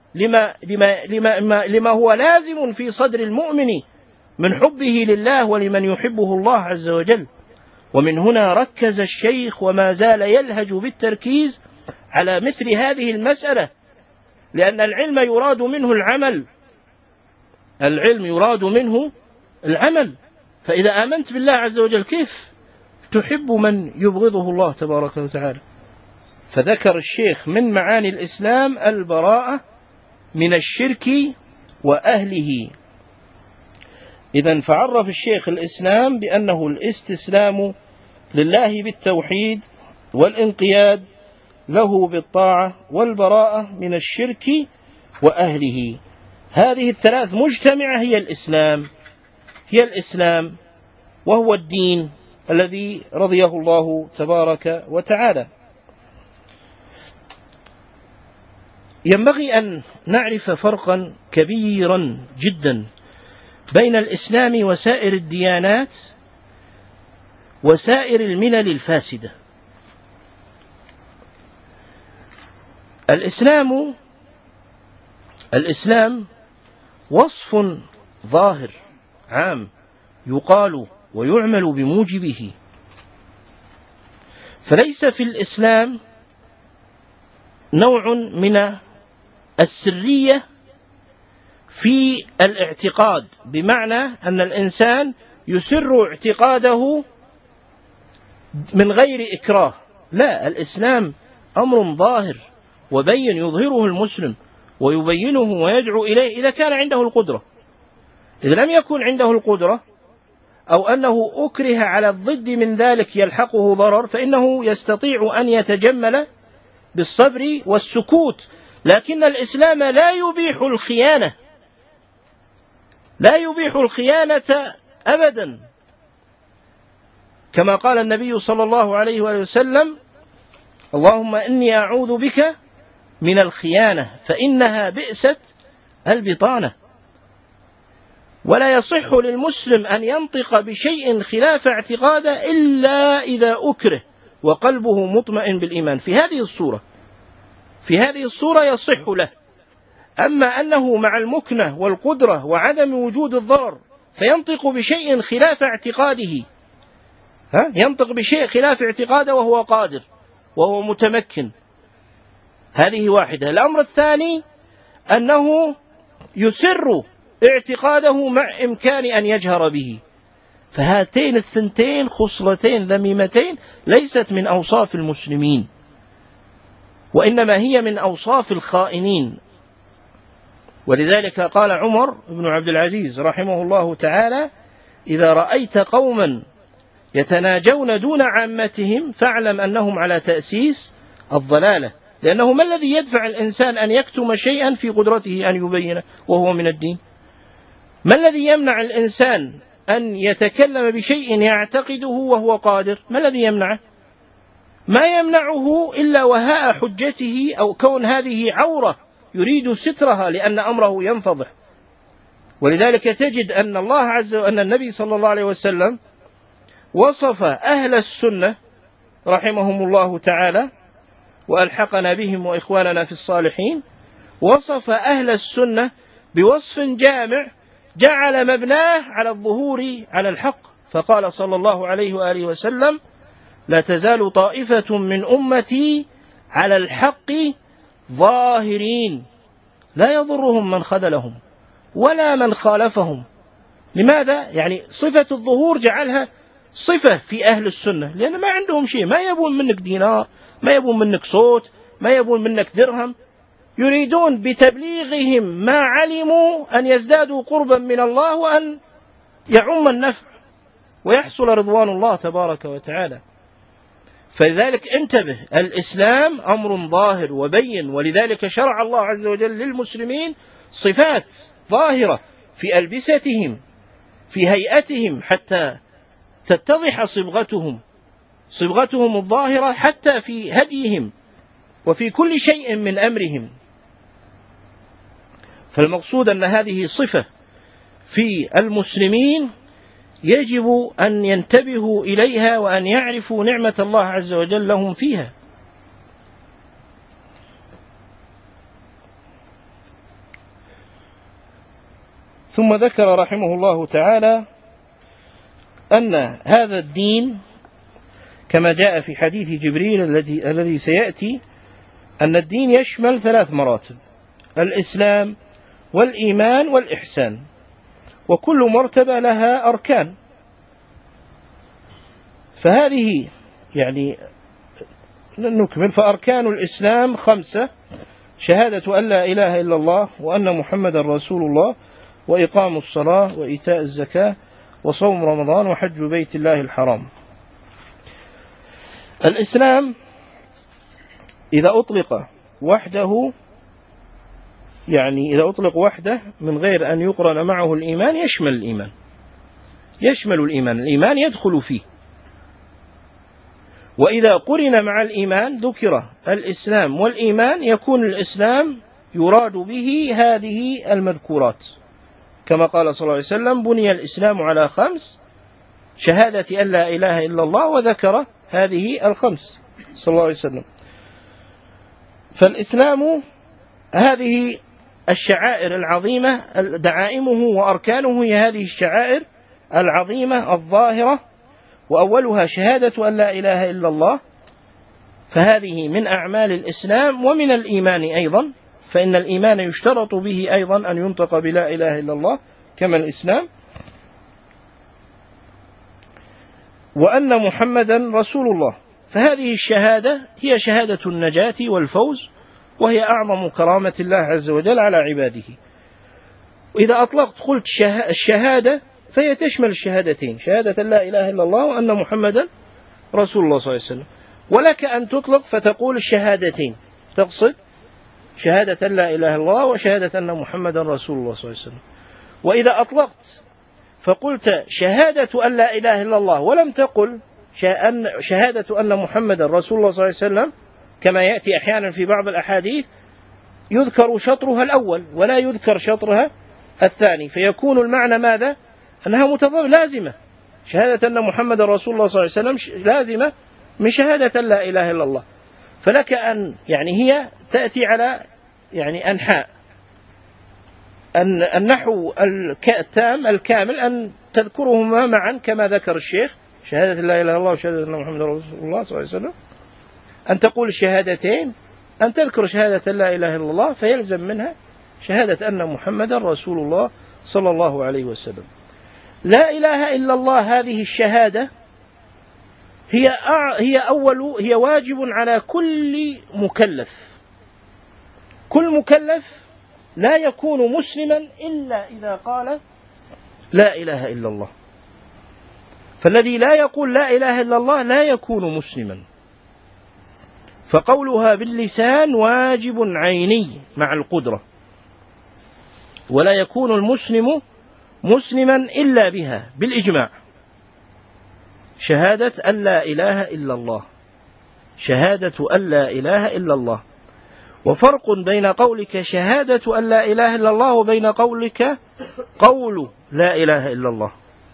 لما هو لازم في صدر المؤمن من حبه لله ولمن يحبه الله عز وجل. ومن هنا ركز الشيخ وما زال يلهج بالتركيز على مثل هذه المسألة، لأن العلم يراد منه العمل، العلم يراد منه العمل، فإذا آمنت بالله عز وجل كيف تحب من يبغضه الله تبارك وتعالى؟ فذكر الشيخ من معاني الإسلام البراءة من الشرك وأهله. إذن فعرف الشيخ الإسلام بأنه الاستسلام لله بالتوحيد والانقياد له بالطاعة والبراءة من الشرك وأهله. هذه الثلاث مجتمعة هي الإسلام، وهو الدين الذي رضيه الله تبارك وتعالى. ينبغي أن نعرف فرقا كبيرا جدا بين الإسلام وسائر الديانات وسائر الملل الفاسدة. الإسلام وصف ظاهر عام يقال ويعمل بموجبه، فليس في الإسلام نوع من السرية في الاعتقاد، بمعنى أن الإنسان يسر اعتقاده من غير إكراه، لا، الإسلام أمر ظاهر وبين يظهره المسلم ويبينه ويدعو إليه إذا كان عنده القدرة. إذا لم يكن عنده القدرة أو أنه أكره على الضد من ذلك يلحقه ضرر، فإنه يستطيع أن يتجمل بالصبر والسكوت. لكن الإسلام لا يبيح الخيانة أبدا، كما قال النبي صلى الله عليه وآله وسلم: اللهم إني أعوذ بك من الخيانة فإنها بئست البطانة. ولا يصح للمسلم أن ينطق بشيء خلاف اعتقاده إلا إذا أكره وقلبه مطمئن بالإيمان. في هذه الصورة يصح له. أما أنه مع المكنة والقدرة وعدم وجود الضرر فينطق بشيء خلاف اعتقاده، ينطق بشيء خلاف اعتقاده وهو قادر وهو متمكن، هذه واحدة. الأمر الثاني أنه يسر اعتقاده مع إمكان أن يجهر به، فهاتين الثنتين خصلتين ذميمتين ليست من أوصاف المسلمين، وإنما هي من أوصاف الخائنين. ولذلك قال عمر بن عبد العزيز رحمه الله تعالى: إذا رأيت قوما يتناجون دون عامتهم فاعلم أنهم على تأسيس الضلالة. لأنه ما الذي يدفع الإنسان أن يكتم شيئا في قدرته أن يبينه وهو من الدين؟ ما الذي يمنع الإنسان أن يتكلم بشيء يعتقده وهو قادر؟ ما الذي يمنعه؟ ما يمنعه إلا وهاء حجته أو كون هذه عورة يريد سترها لأن أمره ينفضح. ولذلك تجد أن الله عز وجل، أن النبي صلى الله عليه وسلم وصف أهل السنة رحمهم الله تعالى، وألحقنا بهم وإخواننا في الصالحين، وصف أهل السنة بوصف جامع جعل مبناه على الظهور على الحق، فقال صلى الله عليه وآله وسلم: لا تزال طائفة من أمتي على الحق ظاهرين لا يضرهم من خذلهم ولا من خالفهم. لماذا؟ يعني صفة الظهور جعلها صفة في أهل السنة، لأن ما عندهم شيء، ما يبون منك دينار، ما يبون منك صوت، ما يبون منك درهم، يريدون بتبليغهم ما علموا أن يزدادوا قربا من الله وأن يعم النفع ويحصل رضوان الله تبارك وتعالى. فلذلك انتبه، الإسلام أمر ظاهر وبين، ولذلك شرع الله عز وجل للمسلمين صفات ظاهرة في ألبستهم، في هيئتهم، حتى تتضح صبغتهم الظاهرة، حتى في هديهم وفي كل شيء من أمرهم. فالمقصود أن هذه صفة في المسلمين يجب أن ينتبهوا إليها وأن يعرفوا نعمة الله عز وجل لهم فيها. ثم ذكر رحمه الله تعالى أن هذا الدين كما جاء في حديث جبريل الذي سيأتي، أن الدين يشمل 3 مراتب: الإسلام والإيمان والإحسان، وكل مرتبة لها أركان. فهذه يعني نكمل. فأركان الإسلام 5: شهادة أن لا إله إلا الله وأن محمد رسول الله، وإقام الصلاة، وإيتاء الزكاة، وصوم رمضان، وحج بيت الله الحرام. الإسلام إذا أطلق وحده، يعني إذا أطلق وحده من غير أن يقرن معه الإيمان، يشمل الإيمان يدخل فيه. وإذا قرن مع الإيمان ذكر الإسلام والإيمان، يكون الإسلام يراد به هذه المذكورات، كما قال صلى الله عليه وسلم: بني الإسلام على 5: شهادة أن لا إله إلا الله، وذكر هذه 5 صلى الله عليه وسلم. فالإسلام هذه الشعائر العظيمة، دعائمه وأركانه هي هذه الشعائر العظيمة الظاهرة، وأولها شهادة أن لا إله إلا الله، فهذه من أعمال الإسلام ومن الإيمان أيضا، فإن الإيمان يشترط به أيضا أن ينطق بلا إله إلا الله كما الإسلام. وأن محمدا رسول الله، فهذه الشهادة هي شهادة النجاة والفوز، وهي أعظم كرامة الله عز وجل على عباده. وإذا أطلقت قلت الشهادة فهي تشمل الشهادتين: شهادة لا إله إلا الله وأن محمدا رسول الله صلى الله عليه وسلم. ولك أن تطلق فتقول الشهادتين، تقصد شهادة لا إله إلا الله وشهادة أن محمدا رسول الله صلى الله عليه وسلم. وإذا أطلقت فقلت شهادة أن لا إله إلا الله ولم تقل شهادة أن محمدا رسول الله صلى الله عليه وسلم، كما يأتي أحيانا في بعض الأحاديث يذكر شطرها الأول ولا يذكر شطرها الثاني، فيكون المعنى ماذا؟ أنها لازمة، شهادة أن محمد رسول الله صلى الله عليه وسلم لازمة من شهادة لا إله إلا الله. فلك أن يعني هي تأتي على يعني أنحاء النحو التام الكامل، أن تذكرهما معا كما ذكر الشيخ: شهادة لا إله إلا الله وشهادة أن محمد رسول الله صلى الله عليه وسلم، أن تقول الشهادتين، أن تذكر شهادة لا إله إلا الله، فيلزم منها شهادة أن محمد رسول الله صلى الله عليه وسلم. لا إله إلا الله هذه الشهادة هي واجب على كل مكلف. كل مكلف لا يكون مسلما إلا إذا قال لا إله إلا الله. فالذي لا يقول لا إله إلا الله لا يكون مسلما. فقولها باللسان واجب عيني مع القدرة، ولا يكون المسلم مسلما إلا بها بالإجماع: شهادة أن لا إله إلا الله، شهادة أن لا إله إلا الله. وفرق بين قولك شهادة أن لا إله إلا الله وبين قولك قول لا إله إلا الله.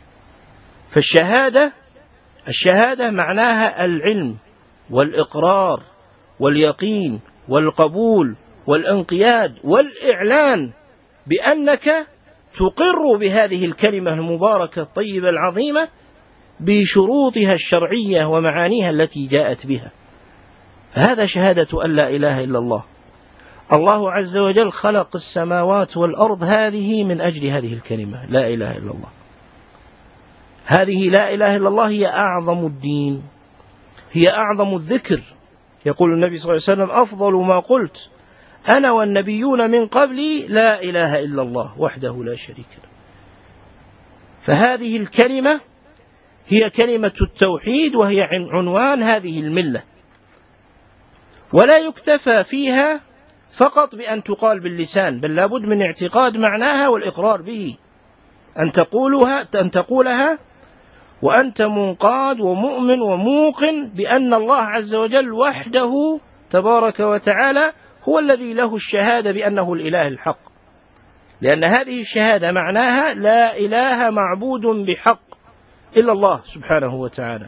فالشهادة معناها العلم والإقرار واليقين والقبول والانقياد والإعلان بأنك تقر بهذه الكلمة المباركة الطيبة العظيمة بشروطها الشرعية ومعانيها التي جاءت بها. هذا شهادة أن لا إله إلا الله. الله عز وجل خلق السماوات والأرض هذه من أجل هذه الكلمة لا إله إلا الله. هذه لا إله إلا الله هي أعظم الدين، هي أعظم الذكر. يقول النبي صلى الله عليه وسلم: أفضل ما قلت أنا والنبيون من قبلي لا إله إلا الله وحده لا شريك له. فهذه الكلمة هي كلمة التوحيد، وهي عنوان هذه الملة، ولا يكتفى فيها فقط بأن تقال باللسان، بل لابد من اعتقاد معناها والإقرار به، أن تقولها وأنت منقاد ومؤمن وموقن بأن الله عز وجل وحده تبارك وتعالى هو الذي له الشهادة بأنه الإله الحق، لأن هذه الشهادة معناها لا إله معبود بحق إلا الله سبحانه وتعالى.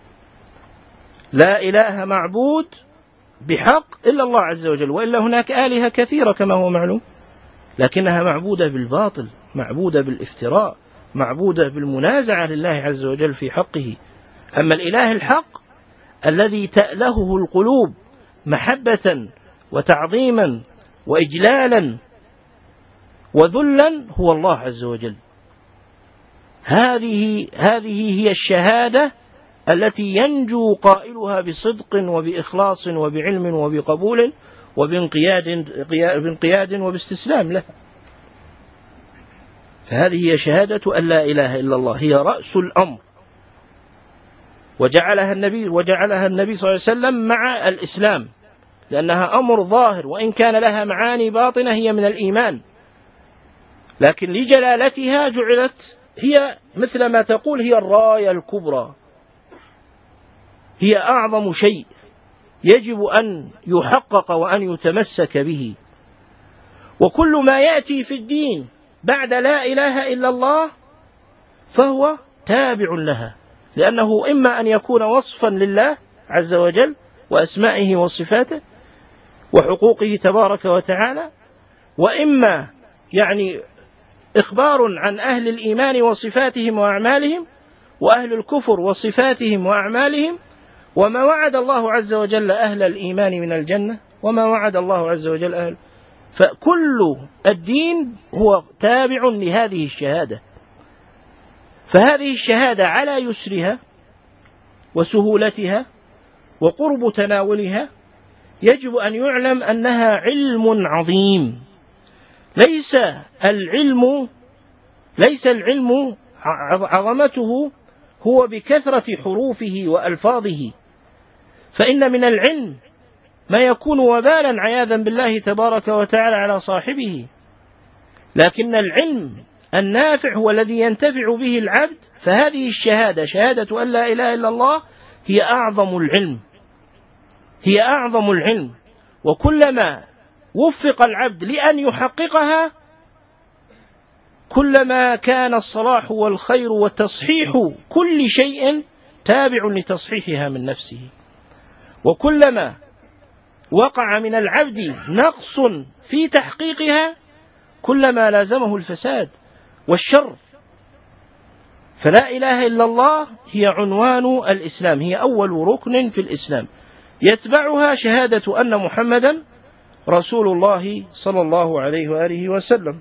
لا إله معبود بحق إلا الله عز وجل، وإلا هناك آلهة كثيرة كما هو معلوم، لكنها معبودة بالباطل، معبودة بالافتراء، معبودة بالمنازعة لله عز وجل في حقه. أما الإله الحق الذي تألهه القلوب محبة وتعظيما وإجلالا وذلا هو الله عز وجل. هذه هي الشهادة التي ينجو قائلها بصدق وبإخلاص وبعلم وبقبول وبانقياد وباستسلام له. فهذه هي شهادة أن لا إله إلا الله، هي رأس الأمر، وجعلها النبي صلى الله عليه وسلم مع الإسلام، لأنها أمر ظاهر وإن كان لها معاني باطنة هي من الإيمان، لكن لجلالتها جعلت هي مثل ما تقول هي الراية الكبرى، هي أعظم شيء يجب أن يحقق وأن يتمسك به. وكل ما يأتي في الدين بعد لا إله إلا الله فهو تابع لها، لأنه إما أن يكون وصفا لله عز وجل وأسمائه وصفاته وحقوقه تبارك وتعالى، وإما إخبار عن أهل الإيمان وصفاتهم وأعمالهم، وأهل الكفر وصفاتهم وأعمالهم، وما وعد الله عز وجل أهل الإيمان من الجنة، وما وعد الله عز وجل أهل. فكل الدين هو تابع لهذه الشهادة. فهذه الشهادة على يسرها وسهولتها وقرب تناولها يجب أن يعلم أنها علم عظيم. ليس العلم عظمته هو بكثرة حروفه وألفاظه، فإن من العلم ما يكون وبالا عياذا بالله تبارك وتعالى على صاحبه، لكن العلم النافع هو الذي ينتفع به العبد. فهذه الشهادة، شهادة أن لا إله إلا الله، هي أعظم العلم، وكلما وفق العبد لأن يحققها كلما كان الصلاح والخير وتصحيح كل شيء تابع لتصحيحها من نفسه، وكلما وقع من العبد نقص في تحقيقها كلما لازمه الفساد والشر. فلا إله إلا الله هي عنوان الإسلام، هي أول ركن في الإسلام، يتبعها شهادة أن محمدا رسول الله صلى الله عليه وآله وسلم.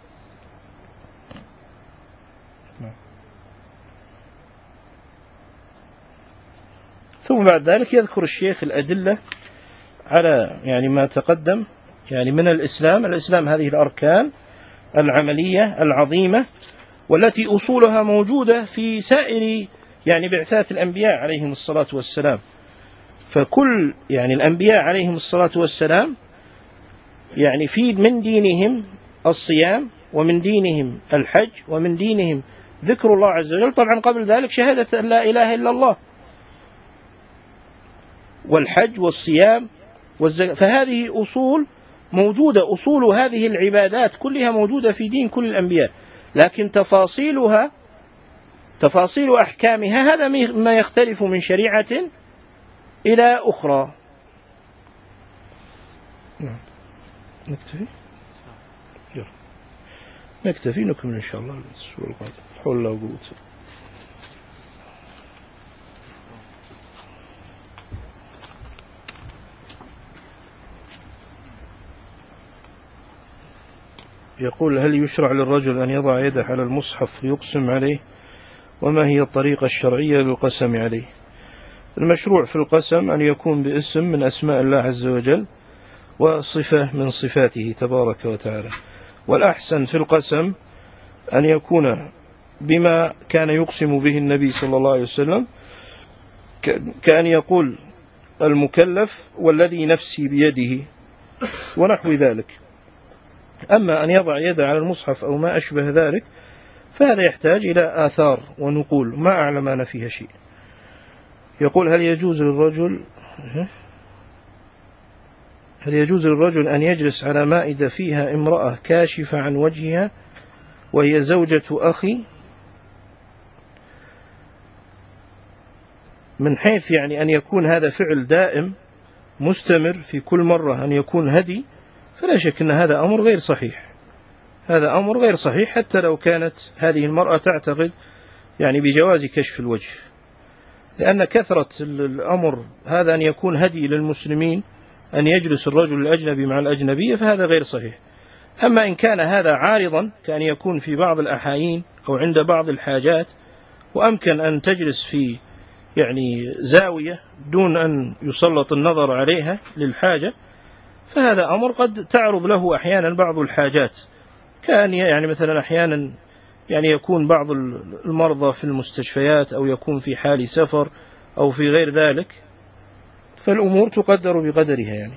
ثم بعد ذلك يذكر الشيخ الأدلة على ما تقدم من الإسلام هذه الأركان العملية العظيمة، والتي أصولها موجودة في سائر بعثات الأنبياء عليهم الصلاة والسلام. فكل الأنبياء عليهم الصلاة والسلام في من دينهم الصيام، ومن دينهم الحج، ومن دينهم ذكر الله عز وجل، طبعا قبل ذلك شهادة أن لا إله إلا الله والحج والصيام والزكاة. فهذه أصول موجودة، أصول هذه العبادات كلها موجودة في دين كل الأنبياء، لكن تفاصيل أحكامها هذا ما يختلف من شريعة إلى أخرى. نكتفي نكمل إن شاء الله الأسبوع القادم. حول الله وقوته. يقول هل يشرع للرجل أن يضع يده على المصحف ويقسم عليه؟ وما هي الطريقة الشرعية للقسم عليه؟ المشروع في القسم أن يكون باسم من أسماء الله عز وجل وصفة من صفاته تبارك وتعالى، والأحسن في القسم أن يكون بما كان يقسم به النبي صلى الله عليه وسلم، كأن يقول المكلف والذي نفسي بيده ونحو ذلك. أما أن يضع يده على المصحف أو ما أشبه ذلك فهذا يحتاج إلى آثار ونقول ما أعلم أنا فيها شيء. يقول هل يجوز للرجل أن يجلس على مائدة فيها امرأة كاشفة عن وجهها وهي زوجة أخي، من حيث يعني أن يكون هذا فعل دائم مستمر في كل مرة أن يكون هدي، فلا شك أن هذا أمر غير صحيح. هذا أمر غير صحيح حتى لو كانت هذه المرأة تعتقد يعني بجواز كشف الوجه، لأن كثرة الأمر هذا أن يكون هدي للمسلمين أن يجلس الرجل الأجنبي مع الأجنبية فهذا غير صحيح. أما إن كان هذا عارضا كأن يكون في بعض الأحايين أو عند بعض الحاجات وأمكن أن تجلس في يعني زاوية دون أن يسلط النظر عليها للحاجة، فهذا أمر قد تعرض له أحيانا بعض الحاجات، كان يعني مثلا أحيانا يعني يكون بعض المرضى في المستشفيات أو يكون في حال سفر أو في غير ذلك، فالأمور تقدر بقدرها يعني.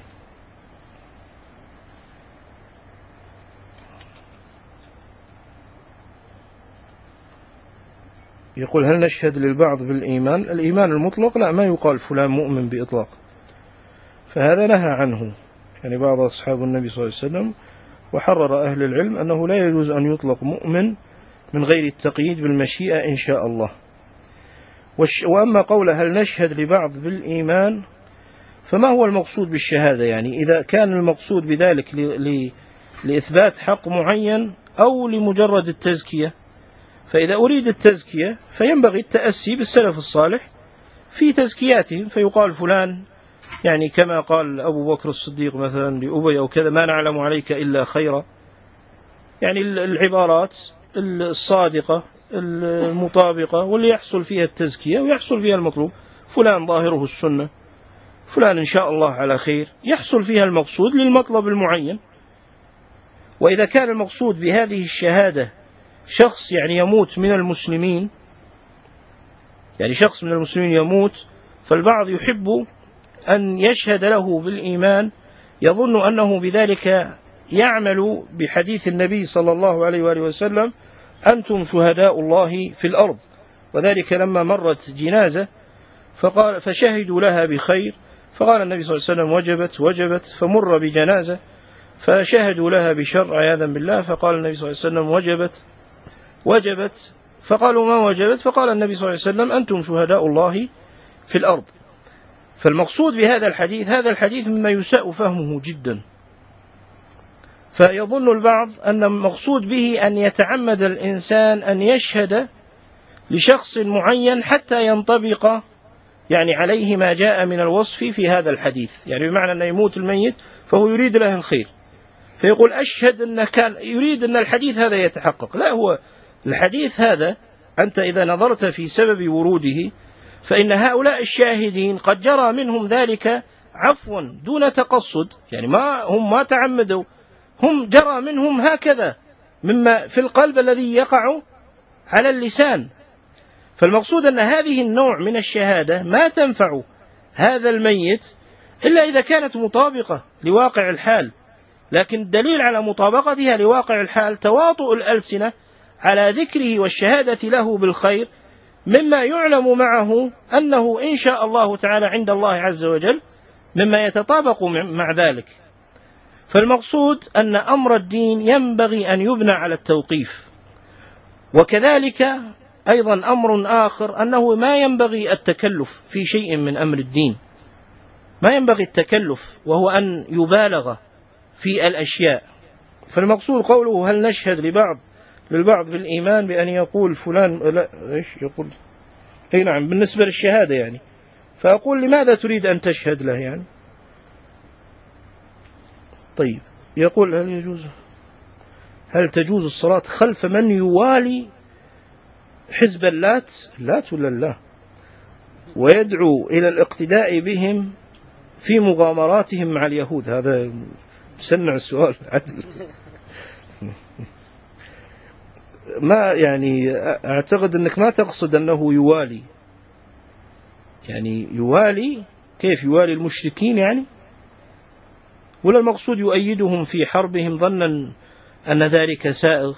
يقول هل نشهد للبعض بالإيمان؟ الإيمان المطلق لا، ما يقال فلان مؤمن بإطلاق، فهذا نهى عنه يعني بعض أصحاب النبي صلى الله عليه وسلم، وحرر أهل العلم أنه لا يجوز أن يطلق مؤمن من غير التقييد بالمشيئة إن شاء الله. وأما قوله هل نشهد لبعض بالإيمان، فما هو المقصود بالشهادة؟ يعني إذا كان المقصود بذلك لإثبات حق معين أو لمجرد التزكية، فإذا أريد التزكية فينبغي التأسي بالسلف الصالح في تزكياتهم، فيقال فلان يعني كما قال أبو بكر الصديق مثلا لأبي أو كذا ما نعلم عليك إلا خيرا، يعني العبارات الصادقة المطابقة واللي يحصل فيها التزكية ويحصل فيها المطلوب. فلان ظاهره السنة، فلان إن شاء الله على خير، يحصل فيها المقصود للمطلب المعين. وإذا كان المقصود بهذه الشهادة شخص يعني يموت من المسلمين، يعني شخص من المسلمين يموت، فالبعض يحب أن يشهد له بالإيمان، يظن أنه بذلك يعمل بحديث النبي صلى الله عليه وآله وسلم أنتم شهداء الله في الأرض، وذلك لما مرت جنازة فشهدوا لها بخير، فقال النبي صلى الله عليه وسلم وجبت، فمر بجنازة فشهدوا لها بشر عياذا بالله، فقال النبي صلى الله عليه وسلم وجبت، فقالوا ما وجبت؟ فقال النبي صلى الله عليه وسلم أنتم شهداء الله في الأرض. فالمقصود بهذا الحديث، هذا الحديث مما يساء فهمه جدا، فيظن البعض أن المقصود به أن يتعمد الإنسان أن يشهد لشخص معين حتى ينطبق يعني عليه ما جاء من الوصف في هذا الحديث، يعني بمعنى أن يموت الميت فهو يريد له الخير، فيقول أشهد أن كان يريد أن الحديث هذا يتحقق. لا، هو الحديث هذا أنت إذا نظرت في سبب وروده فإن هؤلاء الشاهدين قد جرى منهم ذلك عفوا دون تقصد، يعني هم ما تعمدوا، هم جرى منهم هكذا مما في القلب الذي يقع على اللسان. فالمقصود أن هذه النوع من الشهادة ما تنفع هذا الميت إلا إذا كانت مطابقة لواقع الحال، لكن الدليل على مطابقتها لواقع الحال تواطؤ الألسنة على ذكره والشهادة له بالخير، مما يعلم معه أنه إن شاء الله تعالى عند الله عز وجل مما يتطابق مع ذلك. فالمقصود أن أمر الدين ينبغي أن يبنى على التوقيف. وكذلك أيضا أمر آخر أنه ما ينبغي التكلف في شيء من أمر الدين، ما ينبغي التكلف وهو أن يبالغ في الأشياء. فالمقصود قوله هل نشهد للبعض بالإيمان بأن يقول فلان لا إيش يقول أي نعم بالنسبة للشهادة يعني، فأقول لماذا تريد أن تشهد له يعني؟ هل تجوز الصلاة خلف من يوالي حزب اللات ولا الله، ويدعو إلى الاقتداء بهم في مغامراتهم مع اليهود؟ هذا مسنع السؤال عدل. ما يعني أعتقد أنك ما تقصد أنه يوالي، يعني يوالي كيف يوالي المشركين يعني، ولا المقصود يؤيدهم في حربهم ظنا أن ذلك سائغ؟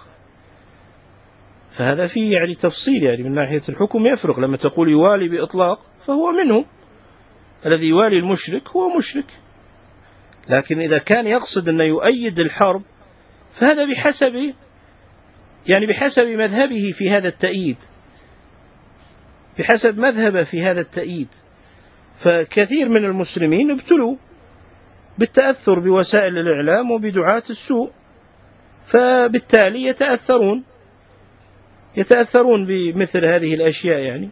فهذا فيه يعني تفصيل، يعني من ناحية الحكم يفرق. لما تقول يوالي بإطلاق فهو منهم، الذي يوالي المشرك هو مشرك. لكن إذا كان يقصد أن يؤيد الحرب فهذا بحسب مذهبه في هذا التأييد، بحسب مذهبه في هذا التأييد. فكثير من المسلمين ابتلوا بالتأثر بوسائل الإعلام وبدعاة السوء، فبالتالي يتأثرون بمثل هذه الأشياء يعني.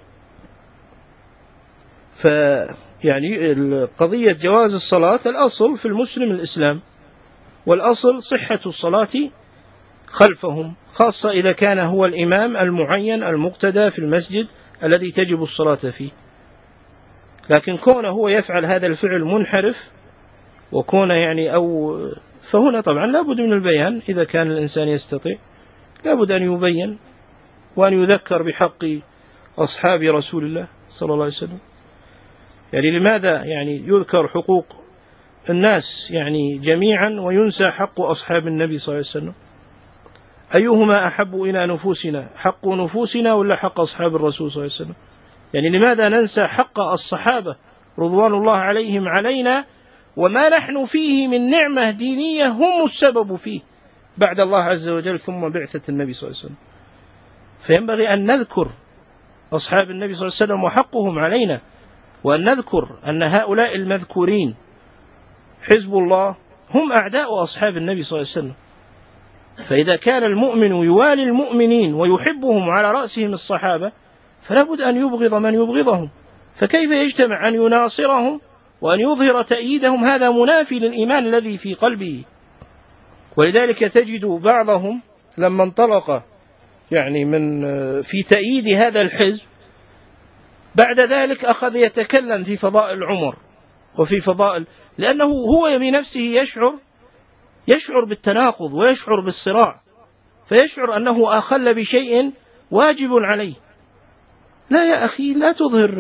يعني قضية جواز الصلاة الأصل في المسلم الإسلام، والأصل صحة الصلاة خلفهم، خاصة إذا كان هو الإمام المعين المقتدى في المسجد الذي تجب الصلاة فيه. لكن كونه هو يفعل هذا الفعل منحرف وكونه يعني فهنا طبعا لابد من البيان. إذا كان الإنسان يستطيع لابد أن يبين وأن يذكر بحق أصحاب رسول الله صلى الله عليه وسلم. يعني لماذا يعني يذكر حقوق الناس يعني جميعا وينسى حق أصحاب النبي صلى الله عليه وسلم؟ أيهما أحب إلى نفوسنا، حق نفوسنا ولا حق أصحاب الرسول صلى الله عليه وسلم؟ يعني لماذا ننسى حق الصحابة رضوان الله عليهم علينا، وما نحن فيه من نعمة دينية هم السبب فيه بعد الله عز وجل ثم بعثة النبي صلى الله عليه وسلم؟ فينبغي أن نذكر أصحاب النبي صلى الله عليه وسلم وحقهم علينا، وأن نذكر أن هؤلاء المذكورين حزب الله هم أعداء أصحاب النبي صلى الله عليه وسلم. فإذا كان المؤمن يوالي المؤمنين ويحبهم على رأسهم الصحابة، فلا بد أن يبغض من يبغضهم. فكيف يجتمع أن يناصرهم وأن يظهر تأييدهم؟ هذا منافي للإيمان الذي في قلبه. ولذلك تجد بعضهم لما انطلق يعني في تأييد هذا الحزب، بعد ذلك أخذ يتكلم في فضائل عمر وفي فضائل، لأنه هو بنفسه يشعر بالتناقض ويشعر بالصراع، فيشعر أنه أخل بشيء واجب عليه. لا يا أخي، لا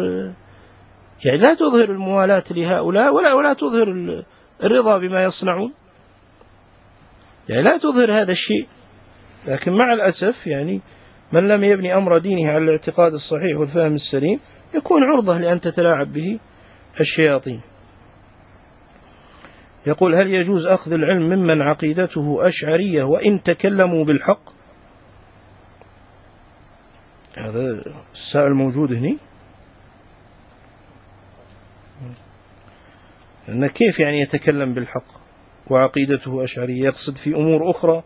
تظهر الموالاة لهؤلاء ولا تظهر الرضا بما يصنعون، يعني لا تظهر هذا الشيء. لكن مع الأسف يعني من لم يبني أمر دينه على الاعتقاد الصحيح والفهم السليم يكون عرضة لأن تتلاعب به الشياطين. يقول: هل يجوز أخذ العلم ممن عقيدته أشعرية وإن تكلموا بالحق؟ هذا السائل موجود هنا. أن كيف يعني يتكلم بالحق وعقيدته أشعرية؟ يقصد في أمور أخرى.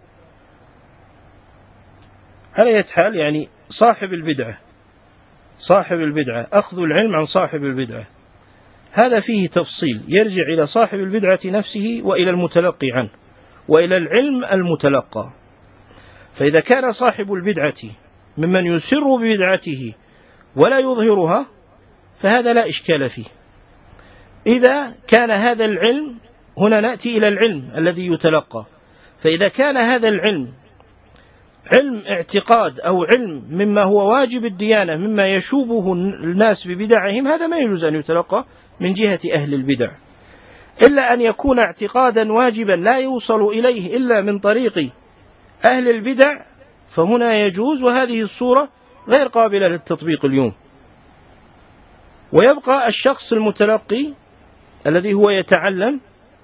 على أي حال يعني صاحب البدعة أخذ العلم عن صاحب البدعة هذا فيه تفصيل، يرجع إلى صاحب البدعة نفسه وإلى المتلقي عنه وإلى العلم المتلقى. فإذا كان صاحب البدعة ممن يسر ببدعته ولا يظهرها فهذا لا إشكال فيه. إذا كان هذا العلم، هنا نأتي إلى العلم الذي يتلقى، فإذا كان هذا العلم علم اعتقاد أو علم مما هو واجب الديانة مما يشوبه الناس ببدعهم، هذا ما يجوز أن يتلقى من جهة أهل البدع، إلا أن يكون اعتقادا واجبا لا يوصل إليه إلا من طريق أهل البدع، فهنا يجوز، وهذه الصورة غير قابلة للتطبيق اليوم. ويبقى الشخص المتلقي الذي هو يتعلم،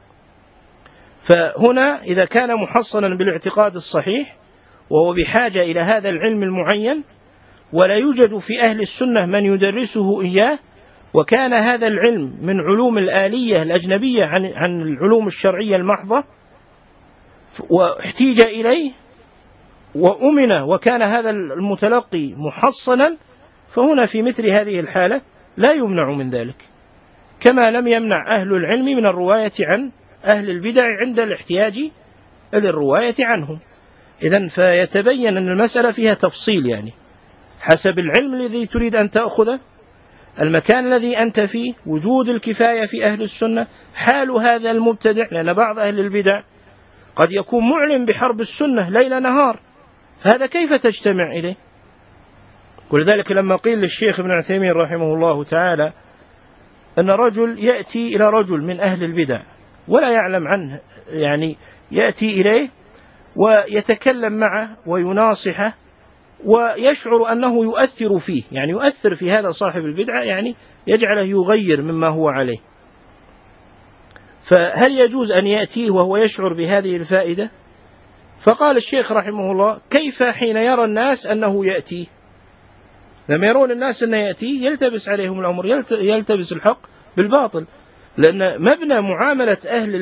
فهنا إذا كان محصنا بالاعتقاد الصحيح وهو بحاجة إلى هذا العلم المعين ولا يوجد في أهل السنة من يدرسه إياه، وكان هذا العلم من علوم الآلية الأجنبية عن العلوم الشرعية المحضة، واحتيج إليه وأمن وكان هذا المتلقي محصنا، فهنا في مثل هذه الحالة لا يمنع من ذلك، كما لم يمنع أهل العلم من الرواية عن أهل البدع عند الاحتياج إلى الرواية عنهم. إذن فيتبين أن المسألة فيها تفصيل، يعني حسب العلم الذي تريد أن تأخذه، المكان الذي أنت فيه، وجود الكفاية في أهل السنة، حال هذا المبتدع، لأن بعض أهل البدع قد يكون معلن بحرب السنة ليل نهار، هذا كيف تجتمع إليه؟ ولذلك لما قيل للشيخ ابن عثيمين رحمه الله تعالى أن رجل يأتي إلى رجل من أهل البدع ولا يعلم عنه، يعني يأتي إليه ويتكلم معه ويناصحه ويشعر أنه يؤثر فيه، يعني يؤثر في هذا صاحب البدعة، يعني يجعله يغير مما هو عليه، فهل يجوز أن يأتيه وهو يشعر بهذه الفائدة؟ فقال الشيخ رحمه الله: كيف حين يرى الناس أنه يأتيه؟ لما يرون الناس أنه يأتيه يلتبس عليهم الأمر، يلتبس الحق بالباطل، لأن مبنى معاملة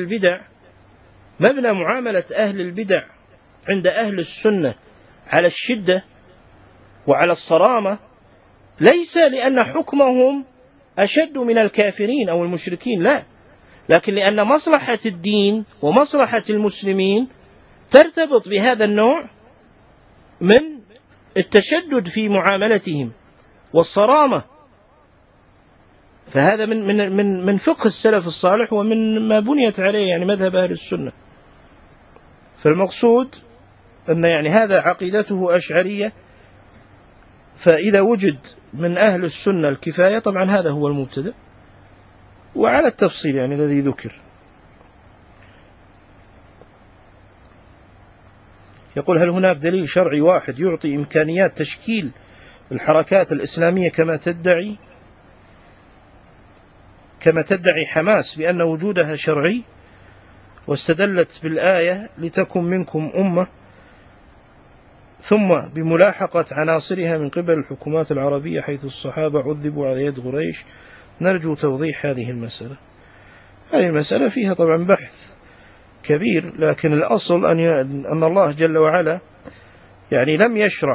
أهل البدع عند أهل السنة على الشدة وعلى الصرامة، ليس لأن حكمهم أشد من الكافرين أو المشركين، لا، لكن لأن مصلحة الدين ومصلحة المسلمين ترتبط بهذا النوع من التشدد في معاملتهم والصرامة. فهذا من فقه السلف الصالح ومن ما بنيت عليه يعني مذهب أهل السنة. فالمقصود أن يعني هذا عقيدته أشعرية، فإذا وجد من أهل السنة الكفاية طبعا هذا هو المبتدأ، وعلى التفصيل يعني الذي ذكر. يقول: هل هناك دليل شرعي واحد يعطي إمكانيات تشكيل الحركات الإسلامية كما تدعي حماس بأن وجودها شرعي، واستدلت بالآية لتكن منكم أمة، ثم بملاحقة عناصرها من قبل الحكومات العربية حيث الصحابة عذبوا على يد قريش؟ نرجو توضيح هذه المسألة. هذه المسألة فيها طبعا بحث كبير، لكن الأصل أن الله جل وعلا يعني لم يشرع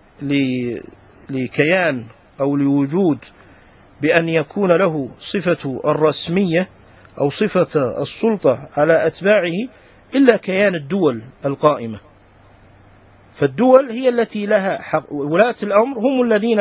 لكيان أو لوجود بأن يكون له صفة الرسمية أو صفة السلطة على أتباعه إلا كيان الدول القائمة. فالدول هي التي لها حق، ولاة الأمر هم الذين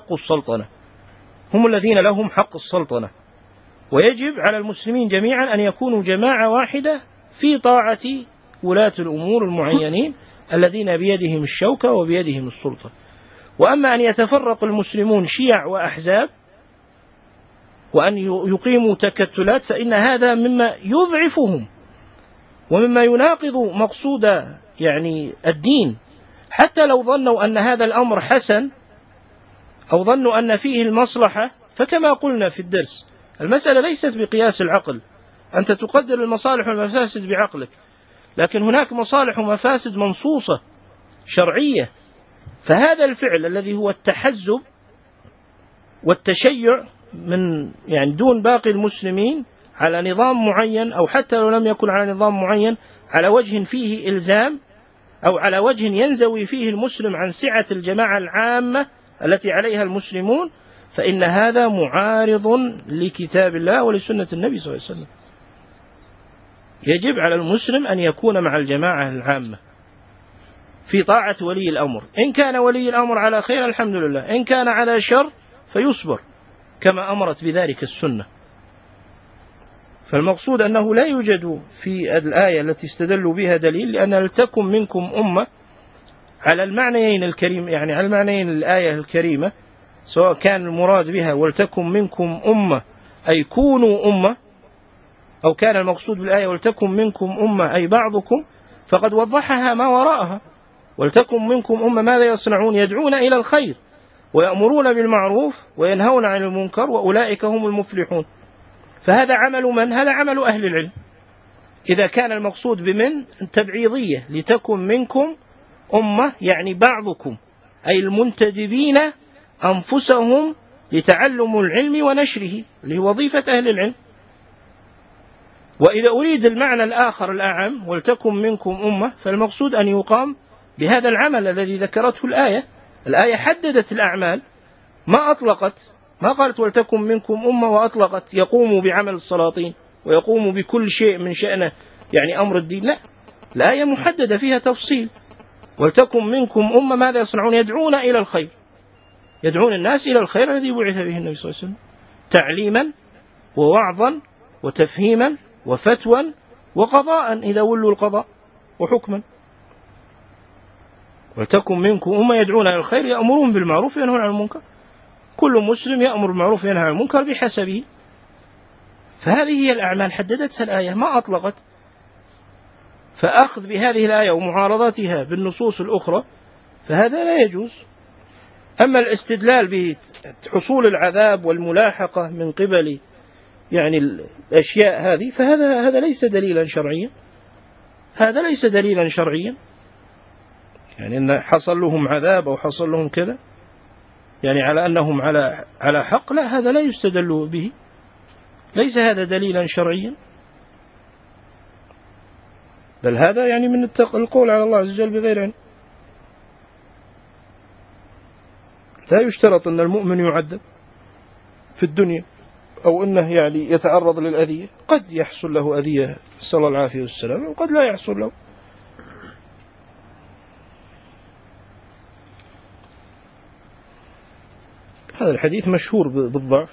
لهم حق السلطنة، ويجب على المسلمين جميعا أن يكونوا جماعة واحدة في طاعة ولاة الأمور المعينين الذين بيدهم الشوكة وبيدهم السلطة. وأما أن يتفرق المسلمون شيع وأحزاب وأن يقيموا تكتلات، فإن هذا مما يضعفهم ومما يناقض مقصود يعني الدين، حتى لو ظنوا أن هذا الأمر حسن أو ظنوا أن فيه المصلحة. فكما قلنا في الدرس، المسألة ليست بقياس العقل، أنت تقدر المصالح والمفاسد بعقلك، لكن هناك مصالح ومفاسد منصوصة شرعية. فهذا الفعل الذي هو التحزب والتشيع من يعني دون باقي المسلمين على نظام معين، أو حتى لو لم يكن على نظام معين، على وجه فيه إلزام أو على وجه ينزوي فيه المسلم عن سعة الجماعة العامة التي عليها المسلمون، فإن هذا معارض لكتاب الله ولسنة النبي صلى الله عليه وسلم. يجب على المسلم أن يكون مع الجماعة العامة في طاعة ولي الأمر، إن كان ولي الأمر على خير الحمد لله، إن كان على شر فيصبر كما أمرت بذلك السنة. فالمقصود أنه لا يوجد في الآية التي استدلوا بها دليل، لأن لتكن منكم أمة على المعنيين الكريم، يعني على المعنيين الآية الكريمة، سواء كان المراد بها ولتكن منكم أمة أي كونوا أمة، أو كان المقصود بالآية ولتكن منكم أمة أي بعضكم، فقد وضحها ما وراءها. ولتكن منكم أمة ماذا يصنعون؟ يدعون إلى الخير ويأمرون بالمعروف وينهون عن المنكر وأولئك هم المفلحون. فهذا عمل من؟ هذا عمل أهل العلم. إذا كان المقصود بمن تبعيضية، لتكن منكم أمة يعني بعضكم، أي المنتدبين أنفسهم لتعلم العلم ونشره، لوظيفة أهل العلم. وإذا أريد المعنى الآخر الأعم ولتكن منكم أمة، فالمقصود أن يقام بهذا العمل الذي ذكرته الآية. الآية حددت الأعمال، ما أطلقت، ما قالت ولتكن منكم أمة وأطلقت يقوموا بعمل السلاطين ويقوموا بكل شيء من شأنه يعني أمر الدين، لا، الآية محددة فيها تفصيل. ولتكن منكم أمة ماذا يصنعون؟ يدعون إلى الخير، يدعون الناس إلى الخير الذي بعث به النبي صلى الله عليه وسلم، تعليما ووعظا وتفهيما وفتوى وقضاء إذا ولوا القضاء وحكما. ولتكن منكم أمة يدعون إلى الخير يأمرون بالمعروف وينهون عن المنكر. كل مسلم يأمر بالمعروف وينهى عن المنكر بحسبه. فهذه هي الأعمال حددتها الآية، ما أطلقت. فأخذ بهذه الآية ومعارضتها بالنصوص الأخرى فهذا لا يجوز. أما الاستدلال بحصول العذاب والملاحقة من قبل يعني الأشياء هذه فهذا ليس دليلا شرعيا، هذا ليس دليلا شرعيا. يعني أن حصل لهم عذاب أو حصل لهم كذا يعني على أنهم على حق، لا، هذا لا يستدل به، ليس هذا دليلا شرعيا، بل هذا يعني من القول على الله عز وجل بغير علم. لا يشترط أن المؤمن يعذب في الدنيا أو أنه يعني يتعرض للأذية، قد يحصل له أذية صلى الله العافية والسلام وقد لا يحصل له. هذا الحديث مشهور بالضعف،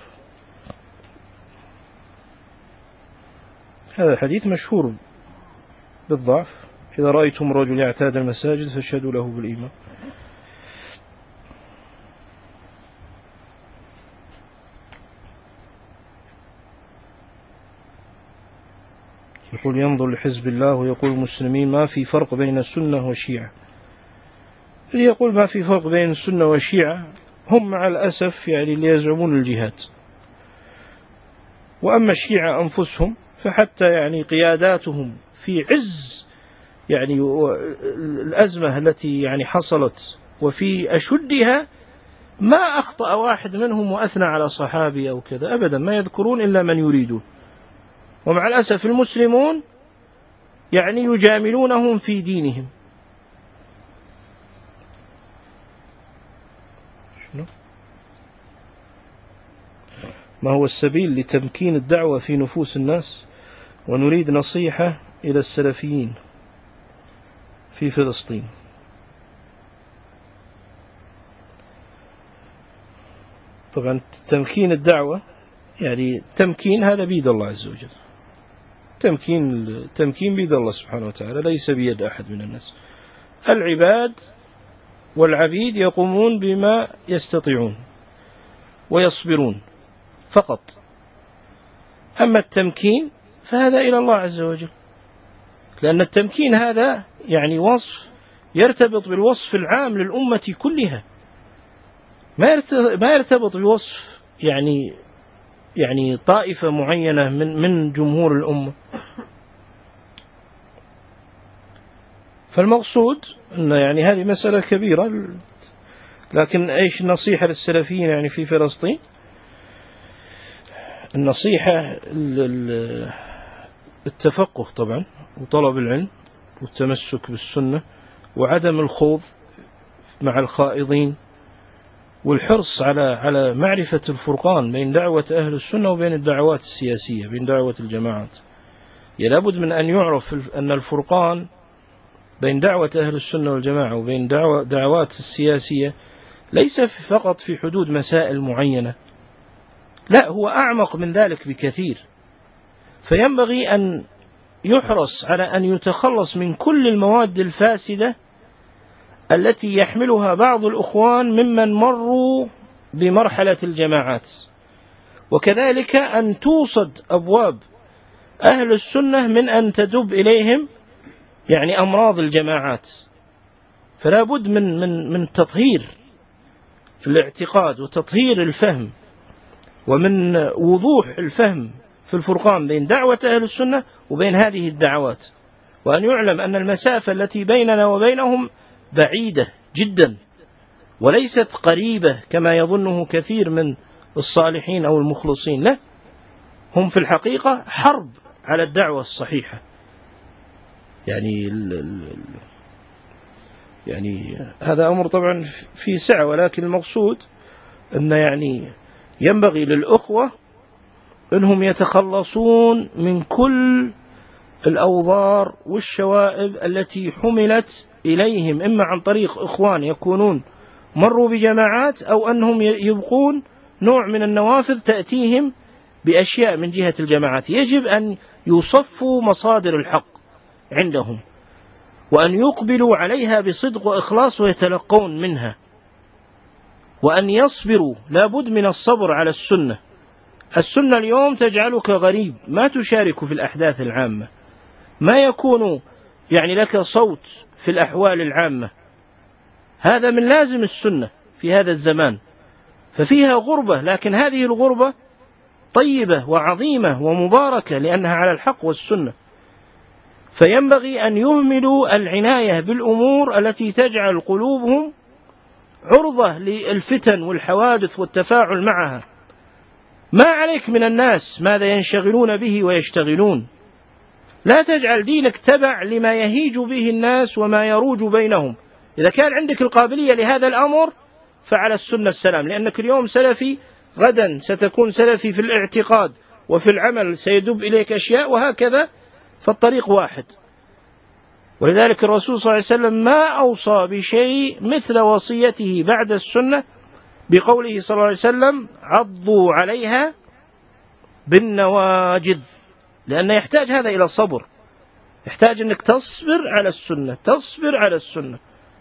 هذا الحديث مشهور بالضعف. إذا رأيتم رجل يعتاد المساجد فاشهدوا له بالإيمان. يقول ينظر لحزب الله ويقول المسلمين ما في فرق بين السنة والشيعة. اللي يقول ما في فرق بين السنة والشيعة هم مع الأسف يعني اللي يزعمون الجهاد. وأما الشيعة أنفسهم فحتى يعني قياداتهم في عز يعني الأزمة التي يعني حصلت وفي أشدها ما أخطأ واحد منهم وأثنى على صحابي أو كذا أبدا، ما يذكرون إلا من يريدون. ومع الأسف المسلمون يعني يجاملونهم في دينهم. ما هو السبيل لتمكين الدعوة في نفوس الناس؟ ونريد نصيحة إلى السلفيين في فلسطين. طبعا تمكين الدعوة يعني تمكين هذا بيد الله عز وجل، تمكين بيد الله سبحانه وتعالى، ليس بيد أحد من الناس. العباد والعبيد يقومون بما يستطيعون ويصبرون فقط. أما التمكين فهذا إلى الله عز وجل، لأن التمكين هذا يعني وصف يرتبط بالوصف العام للأمة كلها، ما يرتبط بوصف يعني طائفة معينة من جمهور الأمة. فالمقصود أن يعني هذه مسألة كبيرة. لكن إيش النصيحة للسلفيين يعني في فلسطين؟ النصيحة التفقه طبعا وطلب العلم والتمسك بالسنة وعدم الخوض مع الخائضين، والحرص على معرفة الفرقان بين دعوة أهل السنة وبين الدعوات السياسية، بين دعوة الجماعات. لابد من أن يعرف أن الفرقان بين دعوة أهل السنة والجماعة وبين دعوات السياسية ليس فقط في حدود مسائل معينة، لا، هو أعمق من ذلك بكثير. فينبغي أن يحرص على أن يتخلص من كل المواد الفاسدة التي يحملها بعض الأخوان ممن مروا بمرحلة الجماعات، وكذلك أن توصد أبواب أهل السنة من أن تدب إليهم يعني أمراض الجماعات. فلا بد من تطهير الاعتقاد وتطهير الفهم ومن وضوح الفهم في الفرقان بين دعوة أهل السنة وبين هذه الدعوات، وأن يعلم أن المسافة التي بيننا وبينهم بعيدة جدا وليست قريبة كما يظنه كثير من الصالحين أو المخلصين. لا، هم في الحقيقة حرب على الدعوة الصحيحة. يعني هذا أمر طبعا في سعة، ولكن المقصود أن يعني ينبغي للأخوة أنهم يتخلصون من كل الأوضار والشوائب التي حملت إليهم إما عن طريق إخوان يكونون مروا بجماعات، أو أنهم يبقون نوع من النوافذ تأتيهم بأشياء من جهة الجماعات. يجب أن يصفوا مصادر الحق عندهم، وأن يقبلوا عليها بصدق وإخلاص ويتلقون منها، وأن يصبروا. لا بد من الصبر على السنة. السنة اليوم تجعلك غريب، ما تشارك في الأحداث العامة، ما يكون يعني لك صوت في الأحوال العامة. هذا من لازم السنة في هذا الزمان، ففيها غربة، لكن هذه الغربة طيبة وعظيمة ومباركة لأنها على الحق والسنة. فينبغي أن يهملوا العناية بالأمور التي تجعل قلوبهم عرضة للفتن والحوادث والتفاعل معها. ما عليك من الناس ماذا ينشغلون به ويشتغلون، لا تجعل دينك تبع لما يهيج به الناس وما يروج بينهم. إذا كان عندك القابلية لهذا الأمر فعلى السنة السلام، لأنك اليوم سلفي، غدا ستكون سلفي في الاعتقاد، وفي العمل سيدب إليك أشياء، وهكذا، فالطريق واحد. ولذلك الرسول صلى الله عليه وسلم ما أوصى بشيء مثل وصيته بعد السنة بقوله صلى الله عليه وسلم: عضوا عليها بالنواجذ. لأنه يحتاج هذا إلى الصبر، يحتاج أنك تصبر على السنة، تصبر على السنة.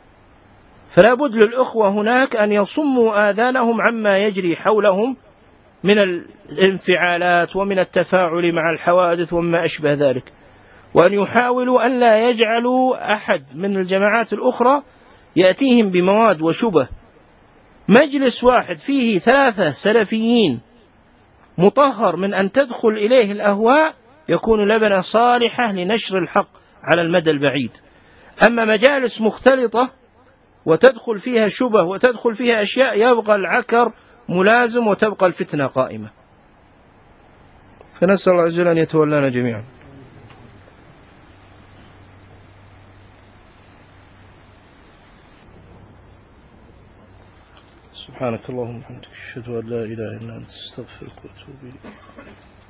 فلا بد للأخوة هناك أن يصموا آذانهم عما يجري حولهم من الانفعالات ومن التفاعل مع الحوادث وما أشبه ذلك، وأن يحاولوا أن لا يجعلوا أحد من الجماعات الأخرى يأتيهم بمواد وشبه. مجلس واحد فيه 3 سلفيين مطهر من أن تدخل إليه الأهواء يكون لبنة صالحة لنشر الحق على المدى البعيد. أما مجالس مختلطة وتدخل فيها شبه وتدخل فيها أشياء، يبقى العكر ملازم وتبقى الفتنة قائمة. فنسأل الله عز وجل أن يتولانا جميعا. سبحانك اللهم وبحمدك، أشهد أن لا إله إلا أنت، أستغفرك وأتوب إليك.